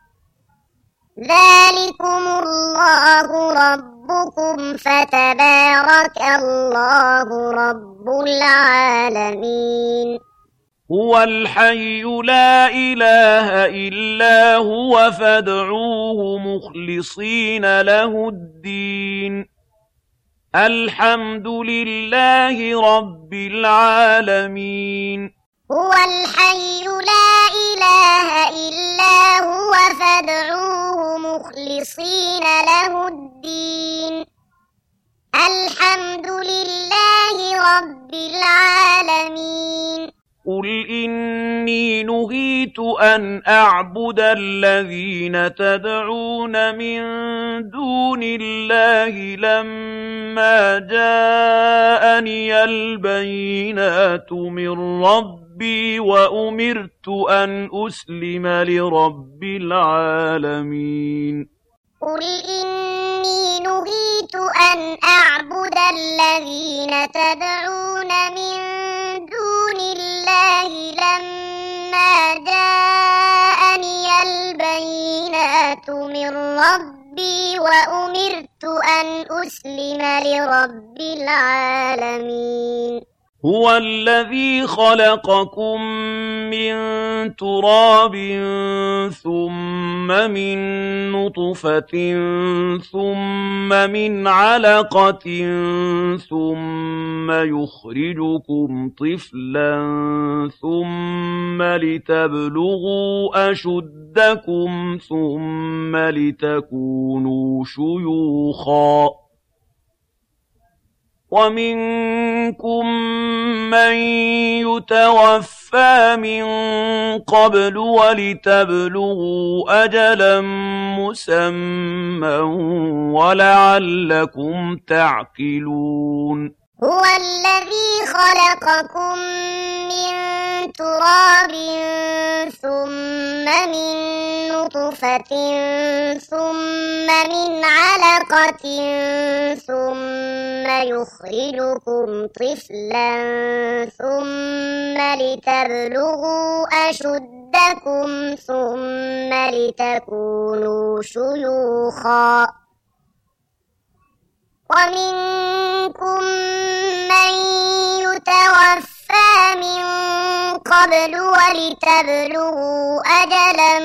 ذلكم الله ربكم فتبارك الله رب العالمين هو الحي لا إله إلا هو فادعوه مخلصين له الدين الحمد لله رب العالمين هو الحي لا إله إلا هو فادعوه مخلصين له الدين الحمد لله رب العالمين قل إني نهيت أن أعبد الذين تدعون من دون الله لما جاءني البينات من ربي وأمرت أن أسلم لرب العالمين قل إني نهيت أن أعبد الذين تدعون من دون الله لما جاءني البينات من ربي وأمرت أن أسلم لرب العالمين هو الذي خلقكم من تراب ثم من نطفة ثم من علقة ثم يخرجكم طفلا ثم لتبلغوا أشدكم ثم لتكونوا شيوخا ومنكم من يتوفى من قبل ولتبلغوا أجلا مسمى ولعلكم تعقلون هو الذي خلقكم من تراب ثم من نطفة ثم من علقة ثم يخرجكم طفلا ثم لتبلغوا أشدكم ثم لتكونوا شيوخا ومنكم من يتوفى من قبل ولتبلغوا أجلا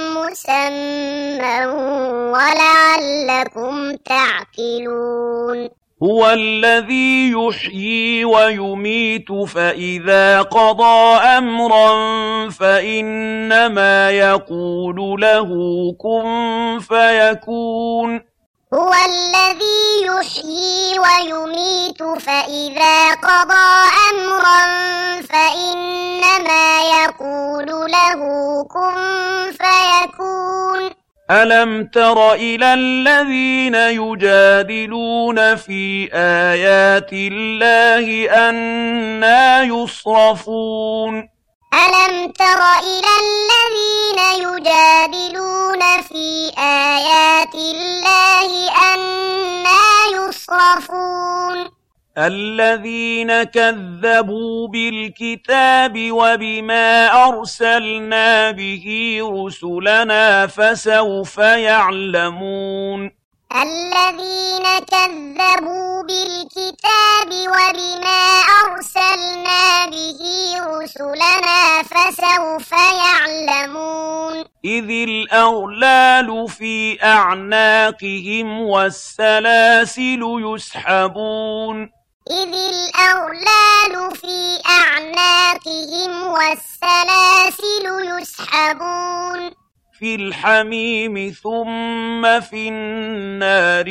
مسمى ولعلكم تعقلون هو الذي يحيي ويميت فإذا قضى أمرا فإنما يقول له كن فيكون هو الذي يحيي ويميت فإذا قضى أمرا فإنما يقول له كن فيكون ألم تر إلى الذين يجادلون في آيات الله أنى يصرفون ألم تر إلى الذين يجادلون في آيات الله أنى يصرفون الذين كذبوا بالكتاب وبما أرسلنا به رسلنا فسوف يعلمون الذين كذبوا بالكتاب وبما أرسلنا به رسلنا فسوف يعلمون إذ الأغلال في أعناقهم والسلاسل يسحبون إذ الأغلال في أعناقهم والسلاسل يسحبون في الحميم ثم في النار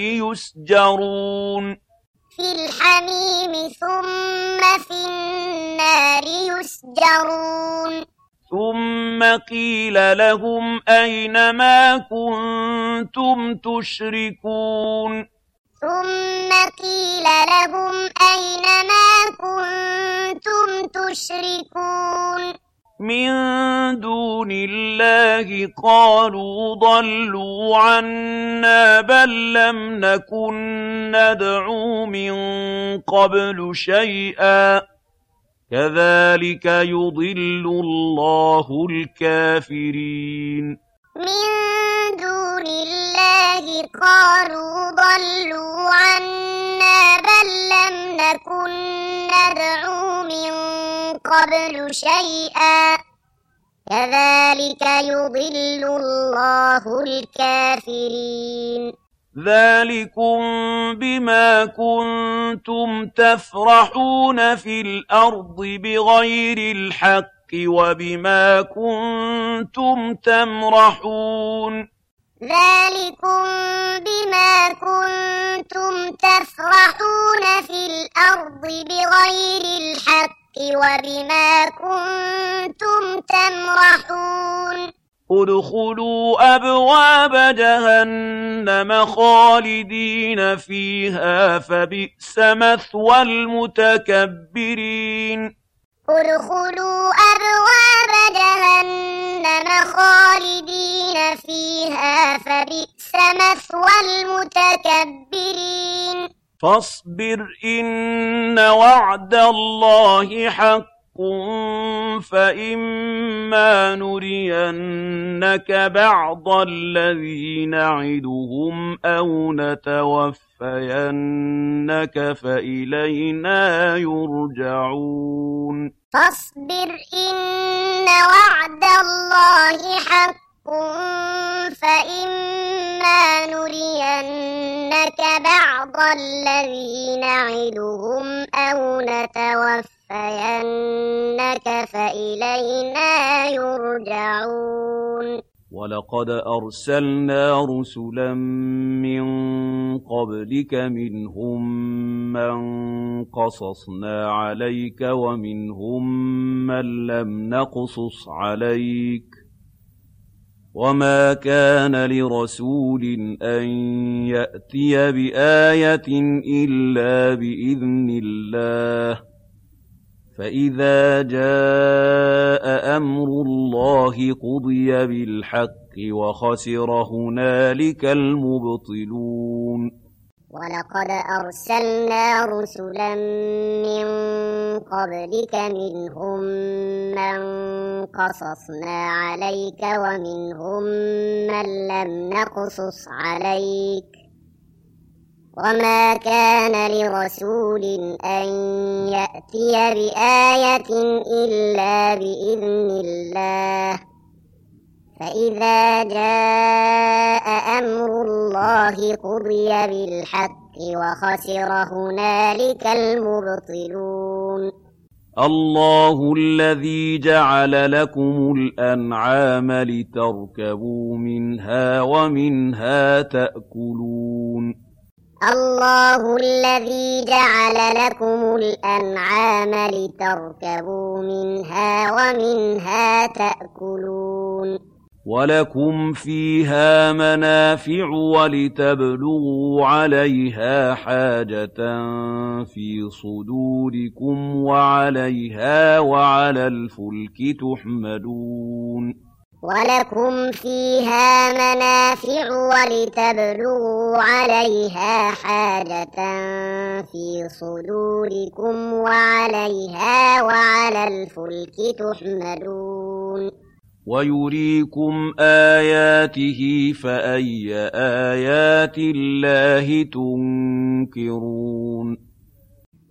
يسجرون في الحميم ثم في النار يسجرون ثم قيل لهم أين ما كنتم تشركون ثم قيل لهم أين ما كنتم تشركون من دون الله قالوا ضلوا عنا بل لم نكن ندعو من قبل شيئا كذلك يضل الله الكافرين من دون الله قالوا ضلوا عنا بل لم نكن ندعو من قبل شيئا كذلك يضل الله الكافرين ذلكم بما كنتم تفرحون في الأرض بغير الحق وبما كنتم تمرحون ذلكم بما كنتم تفرحون في الأرض بغير الحق وبما كنتم تمرحون ادخلوا أبواب جهنم خالدين فيها فبئس مثوى المتكبرين ادخلوا أبواب جهنم خالدين فيها فبئس مثوى المتكبرين فاصبر إن وعد الله حق فإما نرينك بعض الذي نعدهم أو نتوفينك فإلينا يرجعون فاصبر إن وعد الله حق فإما نرينك بعض الذي نعدهم أو نتوفينك فإلينا يرجعون ولقد أرسلنا رسلا من قبلك منهم من قصصنا عليك ومنهم من لم نقصص عليك وما كان لرسول أن يأتي بآية إلا بإذن الله فإذا جاء أمر الله قضي بالحق وخسر هنالك المبطلون ولقد أرسلنا رسلا من قبلك منهم من قصصنا عليك ومنهم من لم نقصص عليك وما كان لرسول أن يأتي بآية إلا بإذن الله فإذا جاء أمر الله قضي بالحق وخسر هنالك المبطلون الله الذي جعل لكم الأنعام لتركبوا منها ومنها تأكلون الله الذي جعل لكم الأنعام لتركبوا منها ومنها تأكلون ولكم فيها منافع ولتبلغوا عليها حاجة في صدوركم وعليها وعلى الفلك تحملون ولكم فيها منافع ولتبلغوا عليها حاجة في صدوركم وعليها وعلى الفلك تحملون ويريكم آياته فأي آيات الله تنكرون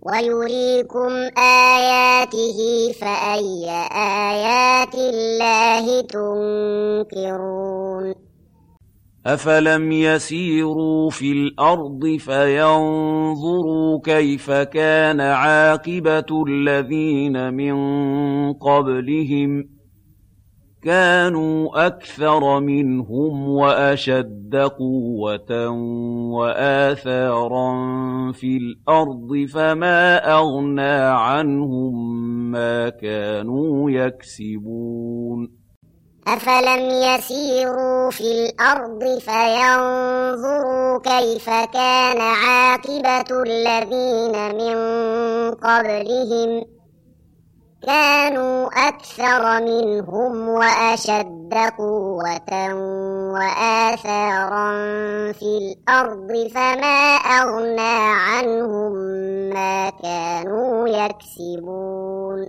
ويريكم آياته فأي آيات الله تنكرون أفلم يسيروا في الأرض فينظروا كيف كان عاقبة الذين من قبلهم كانوا أكثر منهم وأشد قوة وآثارا في الأرض فما أغنى عنهم ما كانوا يكسبون أفلم يسيروا في الأرض فينظروا كيف كان عاقبة الذين من قبلهم كانوا أكثر منهم وأشد قوة وآثارا في الأرض فما أغنى عنهم ما كانوا يكسبون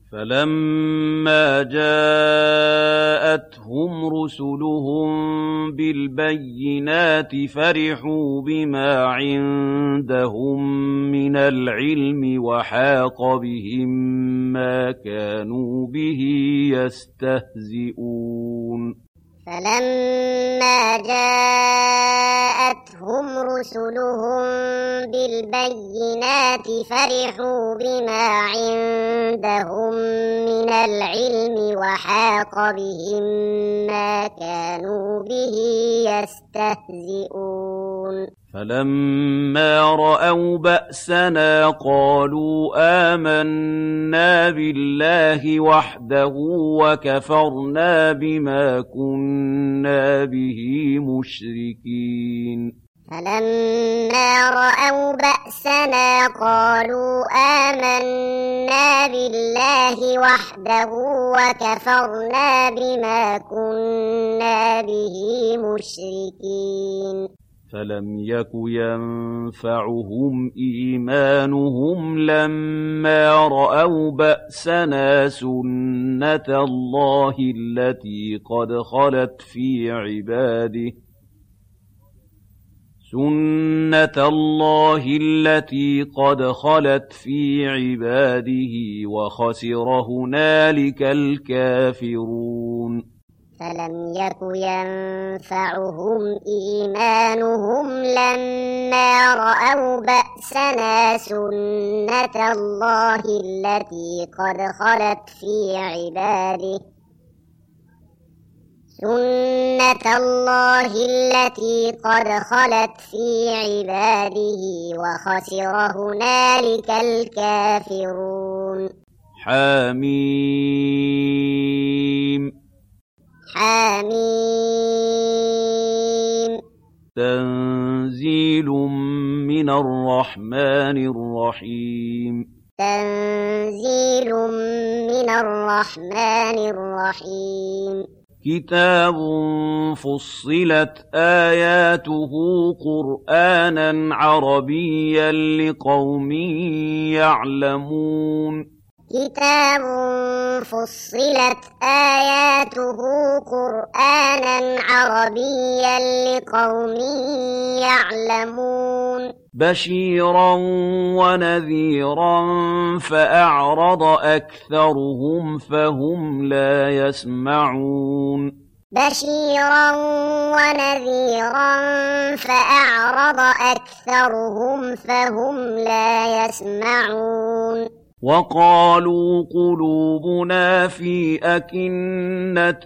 فلما جاءتهم رسلهم بالبينات فرحوا بما عندهم من العلم وحاق بهم ما كانوا به يستهزئون فلما جاءتهم رسلهم بالبينات فرحوا بما عندهم من العلم وحاق بهم ما كانوا به يستهزئون فلما رأوا بأسنا قالوا آمنا بالله وحده وكفرنا بما كنا به مشركين فلما رأوا بأسنا قالوا آمنا بالله وحده وكفرنا بما كنا به مشركين فلم يك ينفعهم إيمانهم لما رأوا بأسنا سنة الله التي قد خلت في عباده سنة الله التي قد خلت في عباده وخسر هنالك الكافرون فلم يك ينفعهم إيمانهم لما رأوا بأسنا سنة الله التي قد خلت في عباده سنة الله التي قد خلت في عباده وخسر هنالك الكافرون حميم حميم تنزيل من الرحمن الرحيم تنزيل من الرحمن الرحيم كتاب فصلت آياته قرآنا عربيا لقوم يعلمون كتاب فصلت آياته قرآنا عربيا لقوم يعلمون بشيرا ونذيرا فأعرض أكثرهم فهم لا يسمعون بشيرا ونذيرا فأعرض أكثرهم فهم لا يسمعون وقالوا قلوبنا في أكنة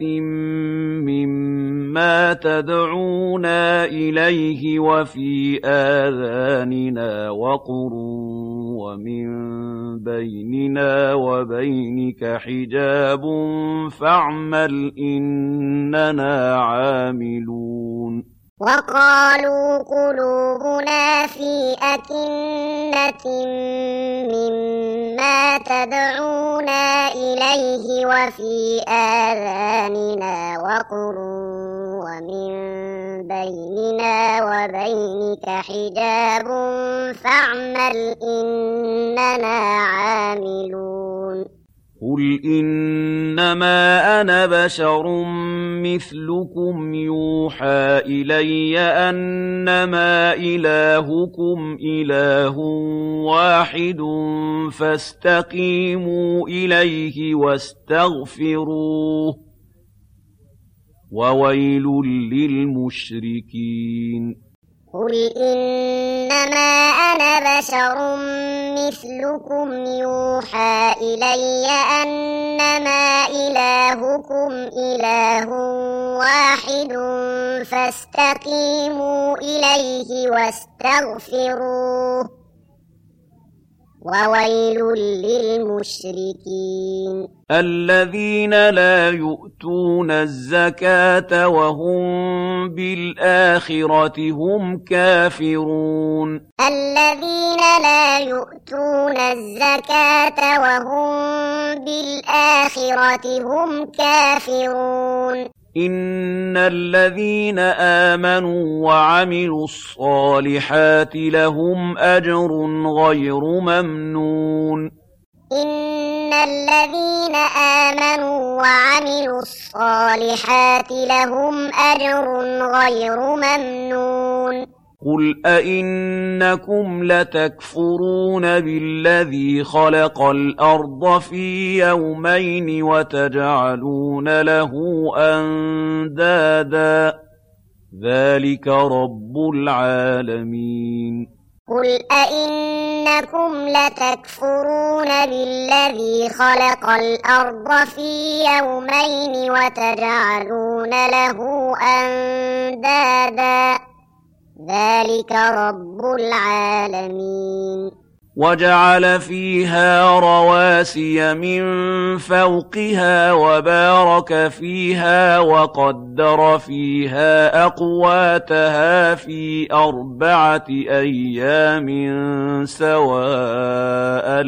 مما تدعونا إليه وفي آذاننا وقر ومن بيننا وبينك حجاب فاعمل إننا عاملون وقالوا قلوبنا في أكنة مما تدعونا إليه وفي آذاننا وقر ومن بيننا وبينك حجاب فاعمل إننا عاملون قُلْ إِنَّمَا أَنَا بَشَرٌ مِّثْلُكُمْ يُوحَىٰ إِلَيَّ أَنَّمَا إِلَٰهُكُمْ إِلَٰهٌ وَاحِدٌ فَاسْتَقِيمُوا إِلَيْهِ وَاسْتَغْفِرُوهُ ۗ وَوَيْلٌ لِّلْمُشْرِكِينَ قُلْ إِنَّمَا أَنَا بَشَرٌ مِّثْلُكُمْ يُوحَىٰ إِلَيَّ أَنَّمَا إِلَٰهُكُمْ إِلَٰهٌ وَاحِدٌ فَاسْتَقِيمُوا إِلَيْهِ وَاسْتَغْفِرُوهُ ۗ وَوَيْلٌ لِّلْمُشْرِكِينَ الَّذِينَ لَا يُؤْتُونَ الزَّكَاةَ وَهُم بِالْآخِرَةِ هُمْ كَافِرُونَ الَّذِينَ لَا يُؤْتُونَ الزَّكَاةَ وَهُم بِالْآخِرَةِ هُمْ كَافِرُونَ إِنَّ الَّذِينَ آمَنُوا وَعَمِلُوا الصَّالِحَاتِ لَهُمْ أَجْرٌ غَيْرُ مَمْنُونٍ إِنَّ الَّذِينَ آمَنُوا وَعَمِلُوا الصَّالِحَاتِ لَهُمْ أَجْرٌ غَيْرُ مَمْنُونٍ قُلْ أَئِنَّكُمْ لَتَكْفُرُونَ بِالَّذِي خَلَقَ الْأَرْضَ فِي يَوْمَيْنِ وَتَجْعَلُونَ لَهُ أَندَادًا ۚ ذَٰلِكَ رَبُّ الْعَالَمِينَ قُلْ أَئِنَّكُمْ لَتَكْفُرُونَ بِالَّذِي خَلَقَ الْأَرْضَ فِي يَوْمَيْنِ وَتَجْعَلُونَ لَهُ أَندَادًا ۚ ذَٰلِكَ رَبُّ الْعَالَمِينَ وَجَعَلَ فِيهَا رَوَاسِيَ مِن فَوْقِهَا وَبَارَكَ فِيهَا وَقَدَّرَ فِيهَا أَقْوَاتَهَا فِي أَرْبَعَةِ أَيَّامٍ سَوَاءً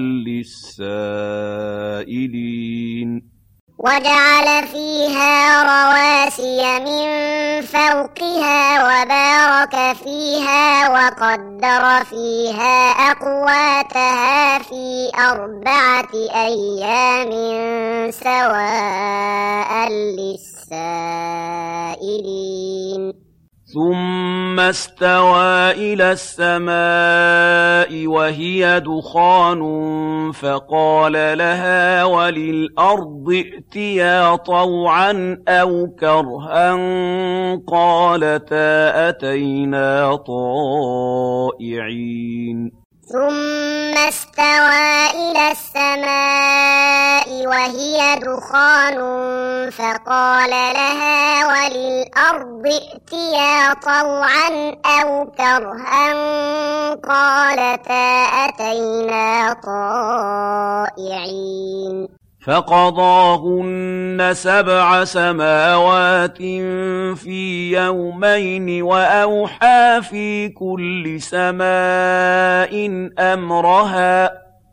لِّلسَّائِلِينَ وَجَعَلَ فِيهَا رَوَاسِيَ مِن فَوْقِهَا وَبَارَكَ فِيهَا وَقَدَّرَ فِيهَا أَقْوَاتَهَا فِي أَرْبَعَةِ أَيَّامٍ سَوَاءً لِّلسَّائِلِينَ ثُمَّ اسْتَوَىٰ إِلَى السَّمَاءِ وَهِيَ دُخَانٌ فَقَالَ لَهَا وَلِلْأَرْضِ ائْتِيَا طَوْعًا أَوْ كَرْهًا قَالَتَا أَتَيْنَا طَائِعِينَ ثُمَّ اسْتَوَىٰ إِلَى السَّمَاءِ وَهِيَ دُخَانٌ فَقَالَ لَهَا وَلِلْأَرْضِ ائْتِيَا طَوْعًا أَوْ كَرْهًا قَالَتَا أَتَيْنَا طَائِعِينَ فَقَضَاهُنَّ سَبْعَ سَمَاوَاتٍ فِي يَوْمَيْنِ وَأَوْحَىٰ فِي كُلِّ سَمَاءٍ أَمْرَهَا ۚ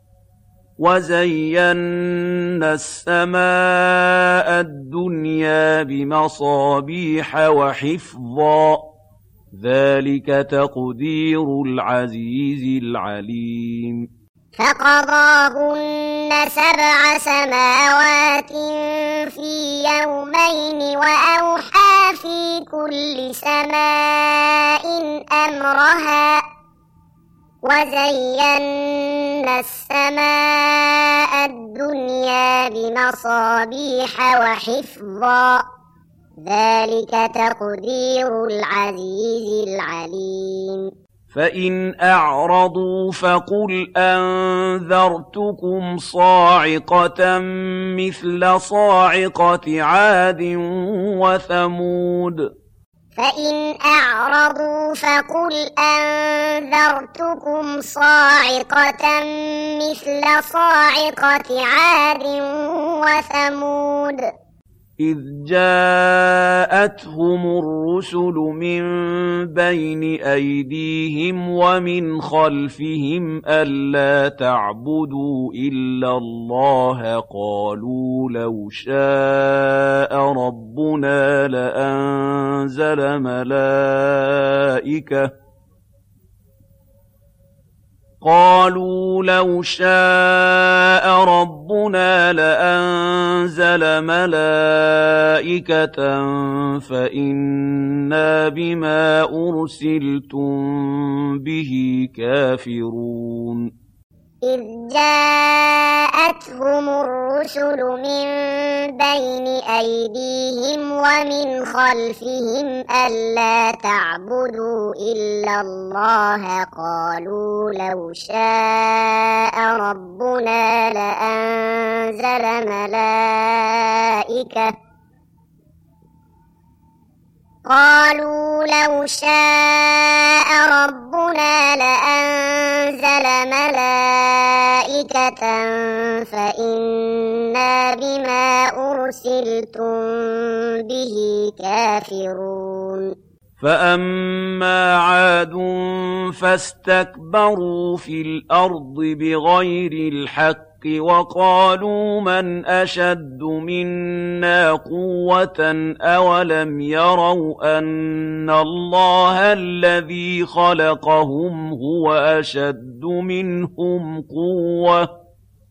وَزَيَّنَّا السَّمَاءَ الدُّنْيَا بِمَصَابِيحَ وَحِفْظًا ۚ ذَٰلِكَ تَقْدِيرُ الْعَزِيزِ الْعَلِيمِ فَقَضَاهُنَّ سَبْعَ سَمَاوَاتٍ فِي يَوْمَيْنِ وَأَوْحَىٰ فِي كُلِّ سَمَاءٍ أَمْرَهَا ۚ وَزَيَّنَّا السَّمَاءَ الدُّنْيَا بِمَصَابِيحَ وَحِفْظًا ۚ ذَٰلِكَ تَقْدِيرُ الْعَزِيزِ الْعَلِيمِ فَإِنْ أَعْرَضُوا فَقُلْ أَنذَرْتُكُمْ صَاعِقَةً مِّثْلَ صَاعِقَةِ عَادٍ وَثَمُودَ فَإِنْ أَعْرَضُوا فَقُلْ أَنذَرْتُكُمْ صَاعِقَةً مِّثْلَ صَاعِقَةِ عَادٍ وَثَمُودَ إِذْ جَاءَتْهُمُ الرُّسُلُ مِن بَيْنِ أَيْدِيهِمْ وَمِنْ خَلْفِهِمْ أَلَّا تَعْبُدُوا إِلَّا اللَّهَ قَالُوا لَوْ شَاءَ رَبُّنَا لَأَنزَلَ مَلَائِكَةً قَالُوا لَوْ شَاءَ رَبُّنَا لَأَنزَلَ أنزل ملائكة فإنا بما أرسلتم به كافرون إذ جاءتهم الرسل من بين أيديهم ومن خلفهم ألا تعبدوا إلا الله قالوا لو شاء ربنا لأنزل ملائكة قالوا لو شاء ربنا لأنزل ملائكة فإنا بما أرسلتم به كافرون فأما عاد فاستكبروا في الأرض بغير الحق وقالوا من أشد منا قوة أولم يروا أن الله الذي خلقهم هو أشد منهم قوة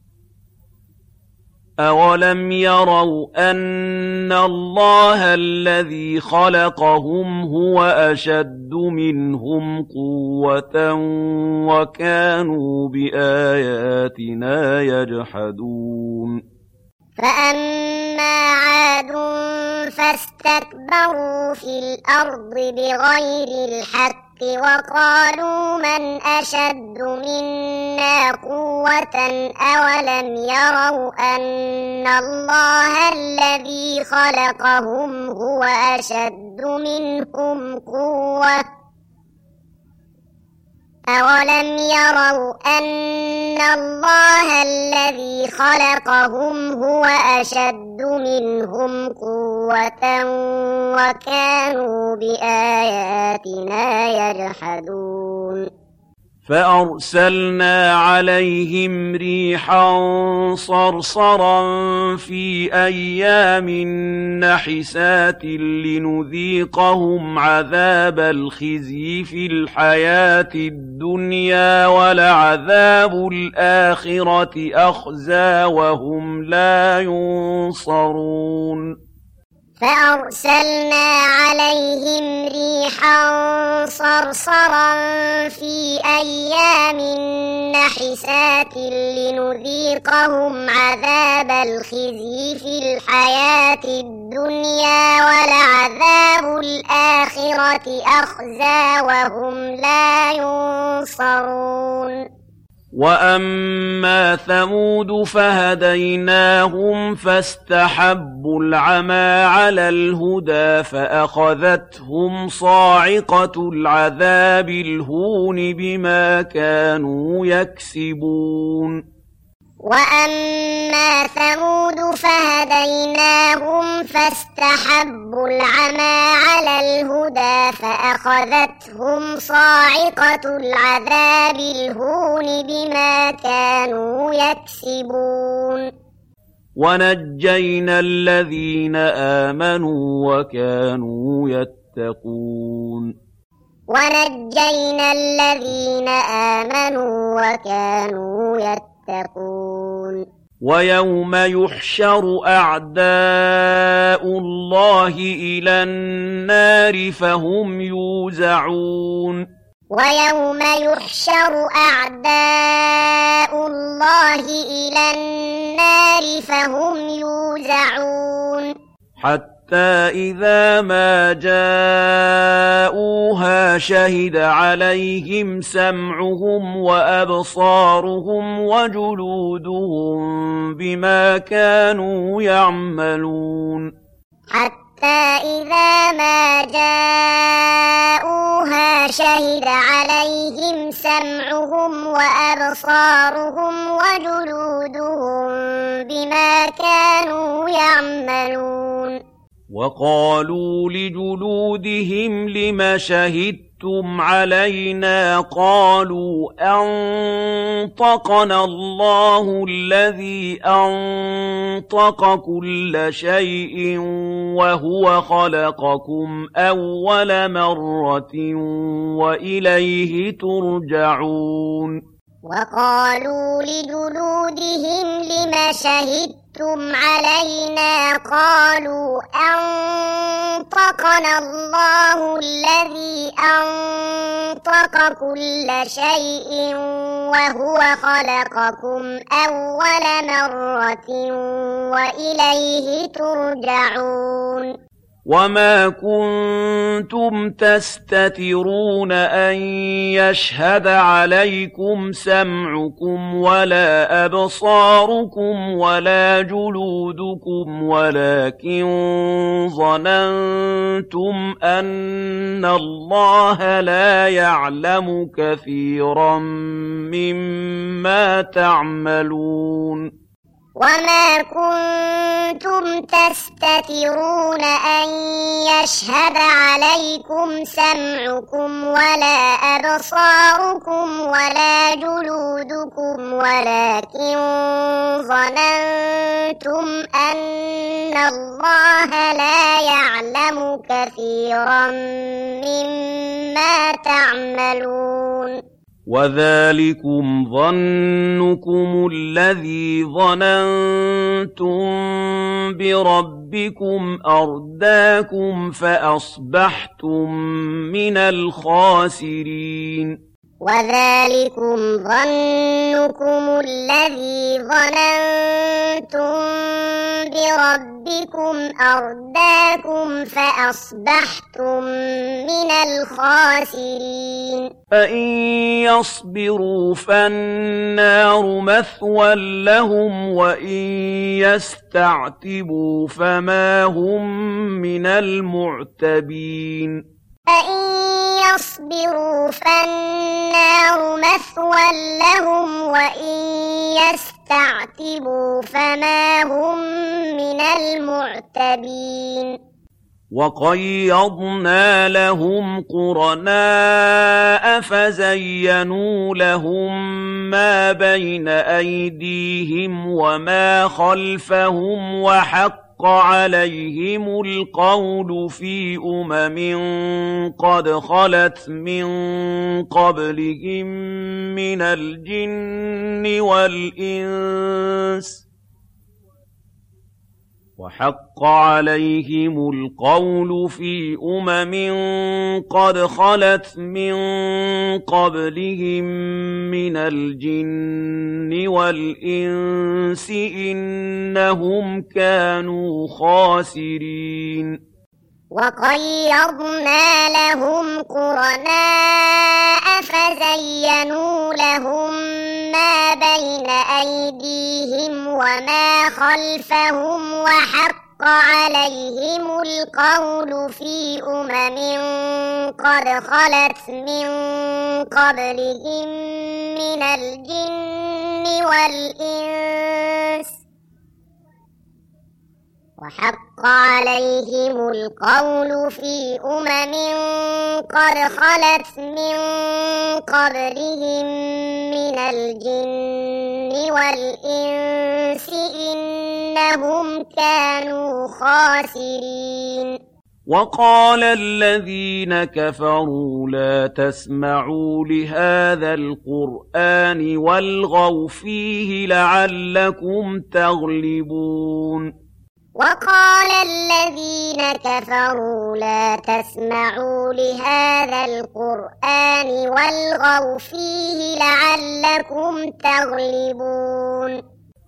أولم يروا أن الله الذي خلقهم هو أشد منهم قوة وكانوا بآياتنا يجحدون فأما عاد فاستكبروا في الأرض بغير الحق وقالوا من أشد منا قوة أولم يروا أن الله الذي خلقهم هو أشد منهم قوة أولم يروا أن الله الذي خلقهم هو أشد منهم قوة وكانوا بآياتنا يجحدون فأرسلنا عليهم ريحا صرصرا في أيام نحسات لنذيقهم عذاب الخزي في الحياة الدنيا ولعذاب الآخرة أخزى وهم لا ينصرون فأرسلنا عليهم ريحا صرصرا في أيام نحسات لنذيقهم عذاب الخزي في الحياة الدنيا ولعذاب الآخرة أخزى وهم لا ينصرون وأما ثمود فهديناهم فاستحبوا العمى على الهدى فأخذتهم صاعقة العذاب الهون بما كانوا يكسبون وأما ثمود فهديناهم فاستحبوا العمى على الهدى فأخذتهم صاعقة العذاب الهون بما كانوا يكسبون ونجينا الذين آمنوا وكانوا يتقون ونجينا الذين آمنوا وكانوا يتقون تقول ويوم يحشر أعداء الله إلى النار فهم يوزعون ويوم يحشر أعداء الله إلى النار فهم يوزعون حتى إذا ما جاءوها شهد عليهم سمعهم وأبصارهم وجلودهم بما كانوا يعملون حتى إذا ما جاءوها شهد عليهم سمعهم وأبصارهم وجلودهم بما كانوا يعملون وقالوا لجلودهم لم شهدتم علينا قالوا أنطقنا الله الذي أنطق كل شيء وهو خلقكم أول مرة وإليه ترجعون وقالوا لجلودهم لم شهدتم شهدتم علينا قالوا أنطقنا الله الذي أنطق كل شيء وهو خلقكم أول مرة وإليه ترجعون وما كنتم تستترون أن يشهد عليكم سمعكم ولا أبصاركم ولا جلودكم ولكن ظننتم أن الله لا يعلم كثيرا مما تعملون وما كنتم تستترون أن يشهد عليكم سمعكم ولا أبصاركم ولا جلودكم ولكن ظننتم أن الله لا يعلم كثيرا مما تعملون وذلكم ظنكم الذي ظننتم بربكم أرداكم فأصبحتم من الخاسرين وذلكم ظنكم الذي ظننتم بربكم أرداكم فأصبحتم من الخاسرين فإن يصبروا فالنار مثوى لهم وإن يستعتبوا فما هم من المعتبين فإن يصبروا فالنار مثوى لهم وإن يستعتبوا فما هم من المعتبين وقيضنا لهم قرناء فزينوا لهم ما بين أيديهم وما خلفهم وحق عليهم القول في أمم قد خلت من قبلهم من الجن والإنس وحق عليهم القول في أمم قد خلت من قبلهم من الجن والإنس إنهم كانوا خاسرين وقيضنا لهم قرناء فزينوا لهم ما بين أيديهم وما خلفهم وحق عليهم القول في أمم قد خلت من قبلهم من الجن والإنس وحق عليهم القول في أمم قد خلت من قبلهم من الجن والإنس إنهم كانوا خاسرين وقال الذين كفروا لا تسمعوا لهذا القرآن والغوا فيه لعلكم تغلبون وقال الذين كفروا لا تسمعوا لهذا القرآن والغوا فيه لعلكم تغلبون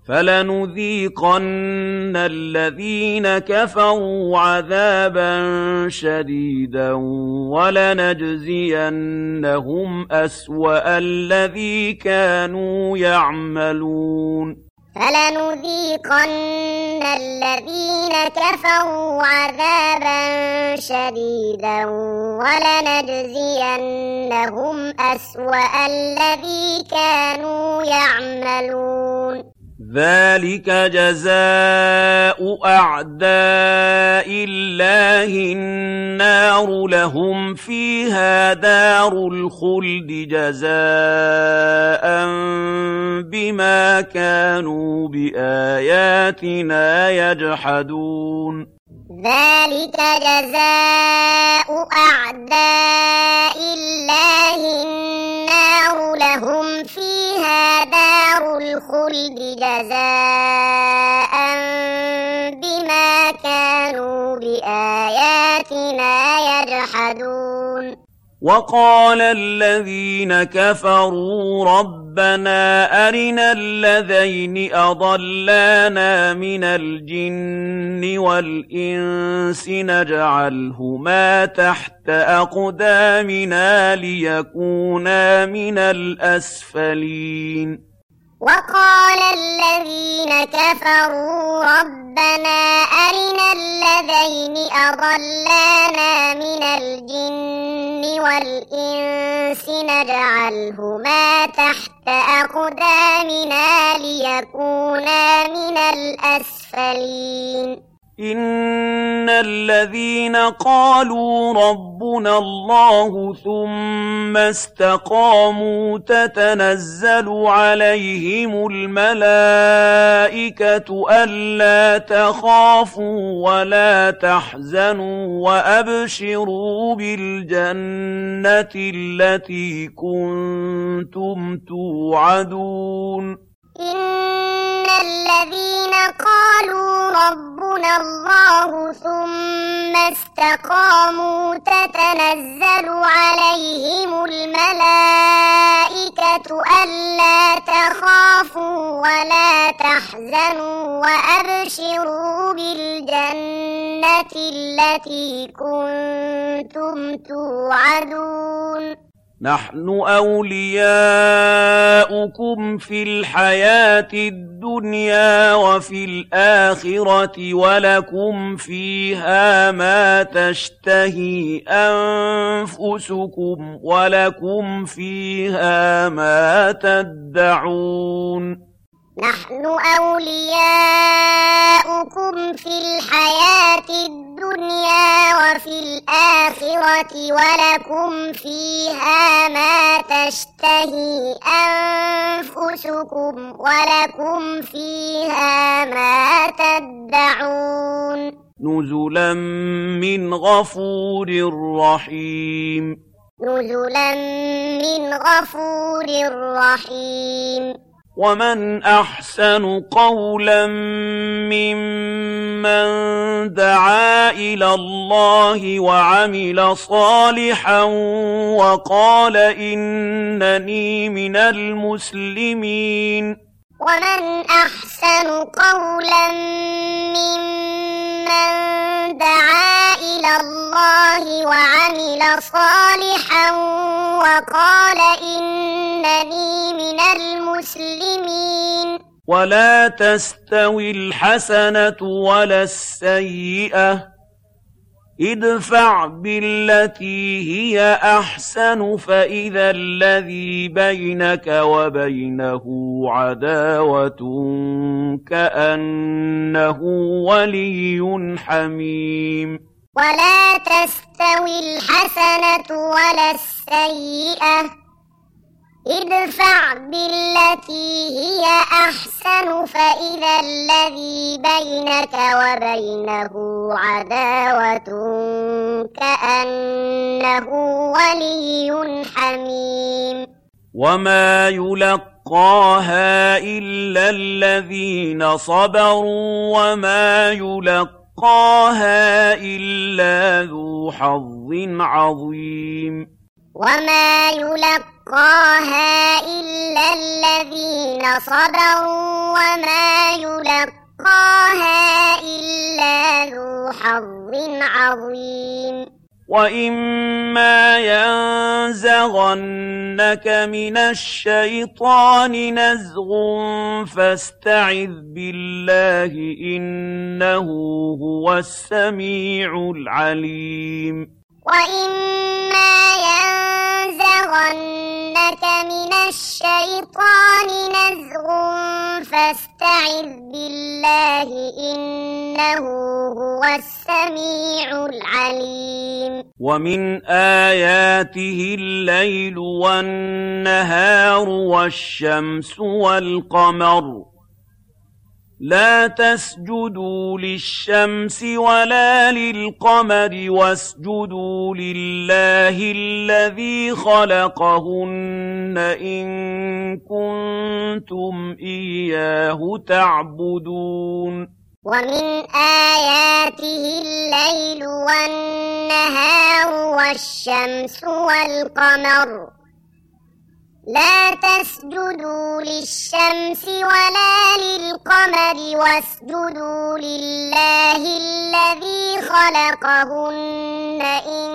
فلنذيقن الذين كفروا عذابا شديدا ولنجزينهم أسوأ الذي كانوا يعملون فلنذيقن الذين كفروا عذابا شديدا ولنجزينهم أسوأ الذي كانوا يعملون ذلك جزاء أعداء الله النار لهم فيها دار الخلد جزاء بما كانوا بآياتنا يجحدون ذلك جزاء أعداء الله النار لهم فيها دار الخلد جزاء بآياتنا يجحدون وقال الذين كفروا ربنا أرنا الذين أضلانا من الجن والإنس نجعلهما تحت أقدامنا ليكونا من الأسفلين وقال الذين كفروا ربنا أرنا الذين أضلانا من الجن والإنس نجعلهما تحت أقدامنا ليكونا من الأسفلين إن الذين قالوا ربنا الله ثم استقاموا تتنزل عليهم الملائكة ألا تخافوا ولا تحزنوا وأبشروا بالجنة التي كنتم توعدون إن الذين قالوا ربنا الله ثم استقاموا تتنزل عليهم الملائكة ألا تخافوا ولا تحزنوا وأبشروا بالجنة التي كنتم توعدون نحن أولياؤكم في الحياة الدنيا وفي الآخرة ولكم فيها ما تشتهي أنفسكم ولكم فيها ما تدعون نحن أولياؤكم في الحياة الدنيا وفي الآخرة ولكم فيها ما تشتهي أنفسكم ولكم فيها ما تدعون نزلا من غفور رحيم نزلا من غفور رحيم ومن أحسن قولا ممن دعا إلى الله وعمل صالحا وقال إنني من المسلمين ومن أحسن قولا ممن دعا إلى الله وعمل صالحا وقال إنني من المسلمين ولا تستوي الحسنة ولا السيئة ادفع بالتي هي أحسن فإذا الذي بينك وبينه عداوة كأنه ولي حميم ولا تستوي الحسنة ولا السيئة ادفع بالتي هي أحسن فإذا الذي بينك وبينه عداوة كأنه ولي حميم وما يلقاها إلا الذين صبروا وما يلقاها إلا ذو حظ عظيم وما يلقاها إلا الذين صبروا وما يلقاها إلا ذو حظ عظيم وإما ينزغنك من الشيطان نزغ فاستعذ بالله إنه هو السميع العليم وإما ينزغنك من الشيطان نزغ فاستعذ بالله إنه هو السميع العليم ومن آياته الليل والنهار والشمس والقمر لا تسجدوا للشمس ولا للقمر واسجدوا لله الذي خلقهن إن كنتم إياه تعبدون ومن آياته الليل والنهار والشمس والقمر لا تسجدوا للشمس ولا للقمر واسجدوا لله الذي خلقهن إن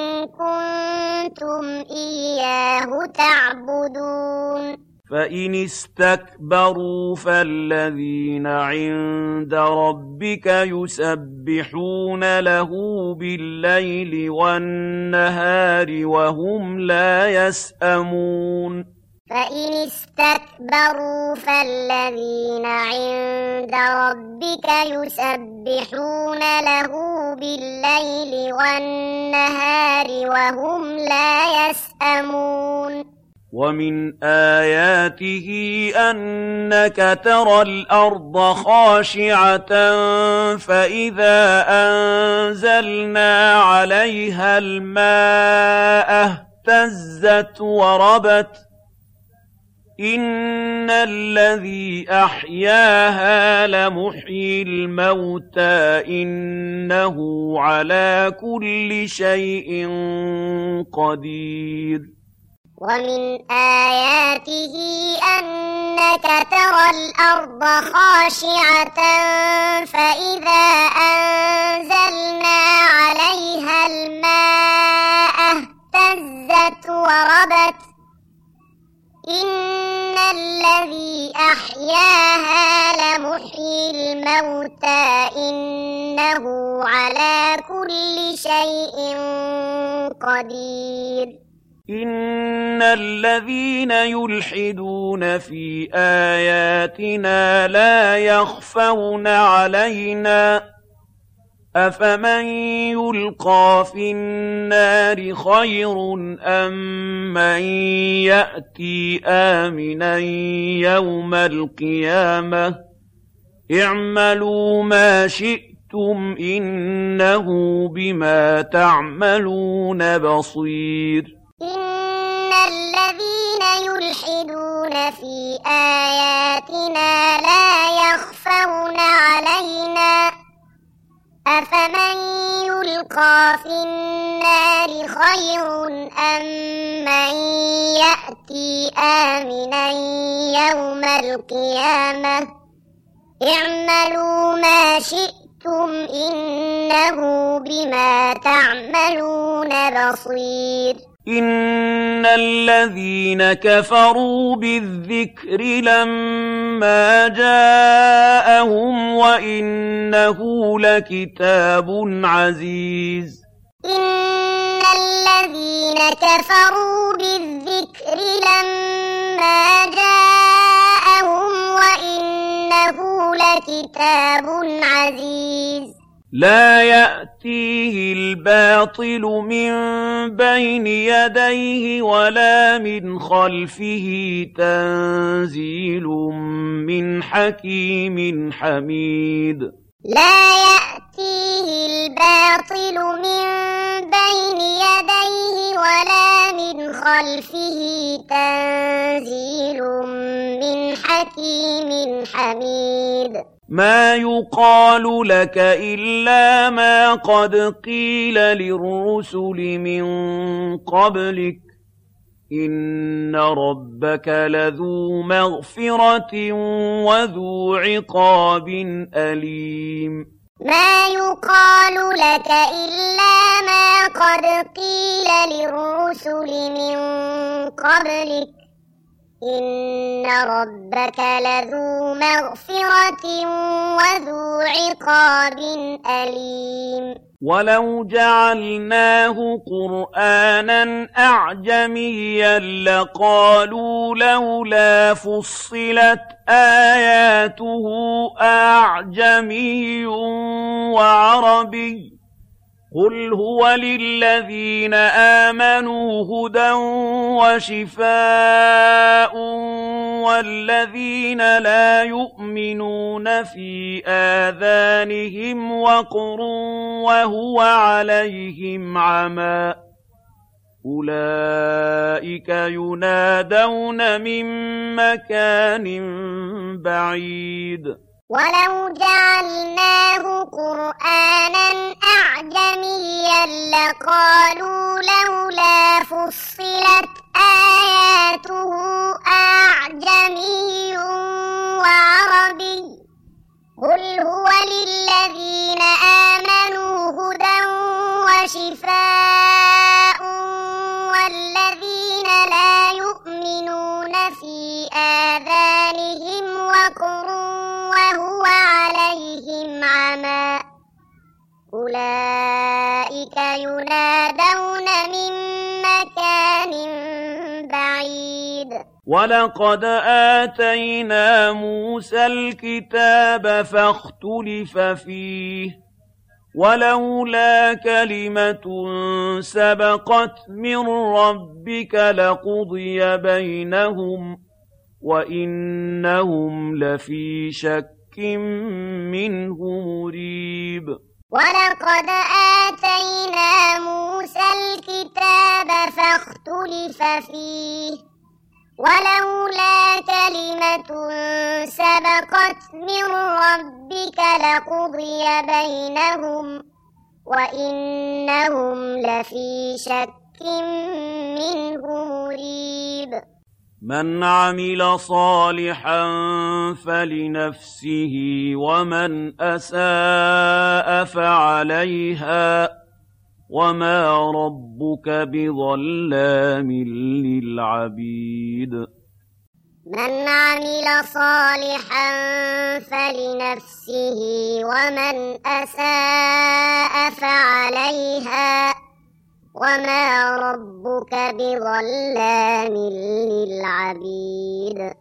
كنتم إياه تعبدون فإن استكبروا فالذين عند ربك يسبحون له بالليل والنهار وهم لا يسأمون فإن استكبروا فالذين عند ربك يسبحون له بالليل والنهار وهم لا يسأمون ومن آياته أنك ترى الأرض خاشعة فإذا أنزلنا عليها الماء اهتزت وربت إن الذي أحياها لمحيي الموتى إنه على كل شيء قدير ومن آياته أنك ترى الأرض خاشعة فإذا أنزلنا عليها الماء اهتزت وربت إن الذي أحياها لمحيي الموتى إنه على كل شيء قدير إن الذين يلحدون في آياتنا لا يخفون علينا أفمن يلقى في النار خير أم من يأتي آمنا يوم القيامة اعملوا ما شئتم إنه بما تعملون بصير إن الذين يلحدون في آياتنا لا يخفون علينا أفمن يلقى في النار خير أم من يأتي آمنا يوم القيامة اعملوا ما شئتم إنه بما تعملون بصير إن الذين كفروا بالذكر لما جاءهم وإنه لكتاب عزيز إن الذين كفروا بالذكر لما جاءهم وإنه لكتاب عزيز لا يأتيه الباطل من بين يديه ولا من خلفه تنزيل من حكيم حميد لا يأتيه الباطل من بين يديه ولا من خلفه تنزيل من حكيم حميد ما يقال لك إلا ما قد قيل للرسل من قبلك إن ربك لذو مغفرة وذو عقاب أليم ما يقال لك إلا ما قد قيل للرسل من قبلك إن ربك لذو مغفرة وذو عقاب أليم ولو جعلناه قرآنا أعجميا لقالوا لولا فصلت آياته أعجمي وعربي قل هو للذين آمنوا هدى وشفاء والذين لا يؤمنون في آذانهم وقر وهو عليهم عمى أولئك ينادون من مكان بعيد ولو جعلناه قرآنا أعجميا لقالوا لولا فصلت آياته أعجمي وعربي قل هو للذين آمنوا هدى وشفاء والذين لا يؤمنون في آذانهم وقر وهو عليهم عمى أولئك ينادون من مكان بعيد. ولقد آتينا موسى الكتاب فاختلف فيه ولولا كلمة سبقت من ربك لقضي بينهم وإنهم لفي شك منه مريب. ولقد آتينا موسى الكتاب فاختلف فيه ولولا كلمة سبقت من ربك لقضي بينهم وإنهم لفي شك منه مريب. من عمل صالحا فلنفسه ومن أساء فعليها وما ربك بظلام للعبيد. من عمل صالحا فلنفسه ومن أساء فعليها وما ربك بظلام للعبيد.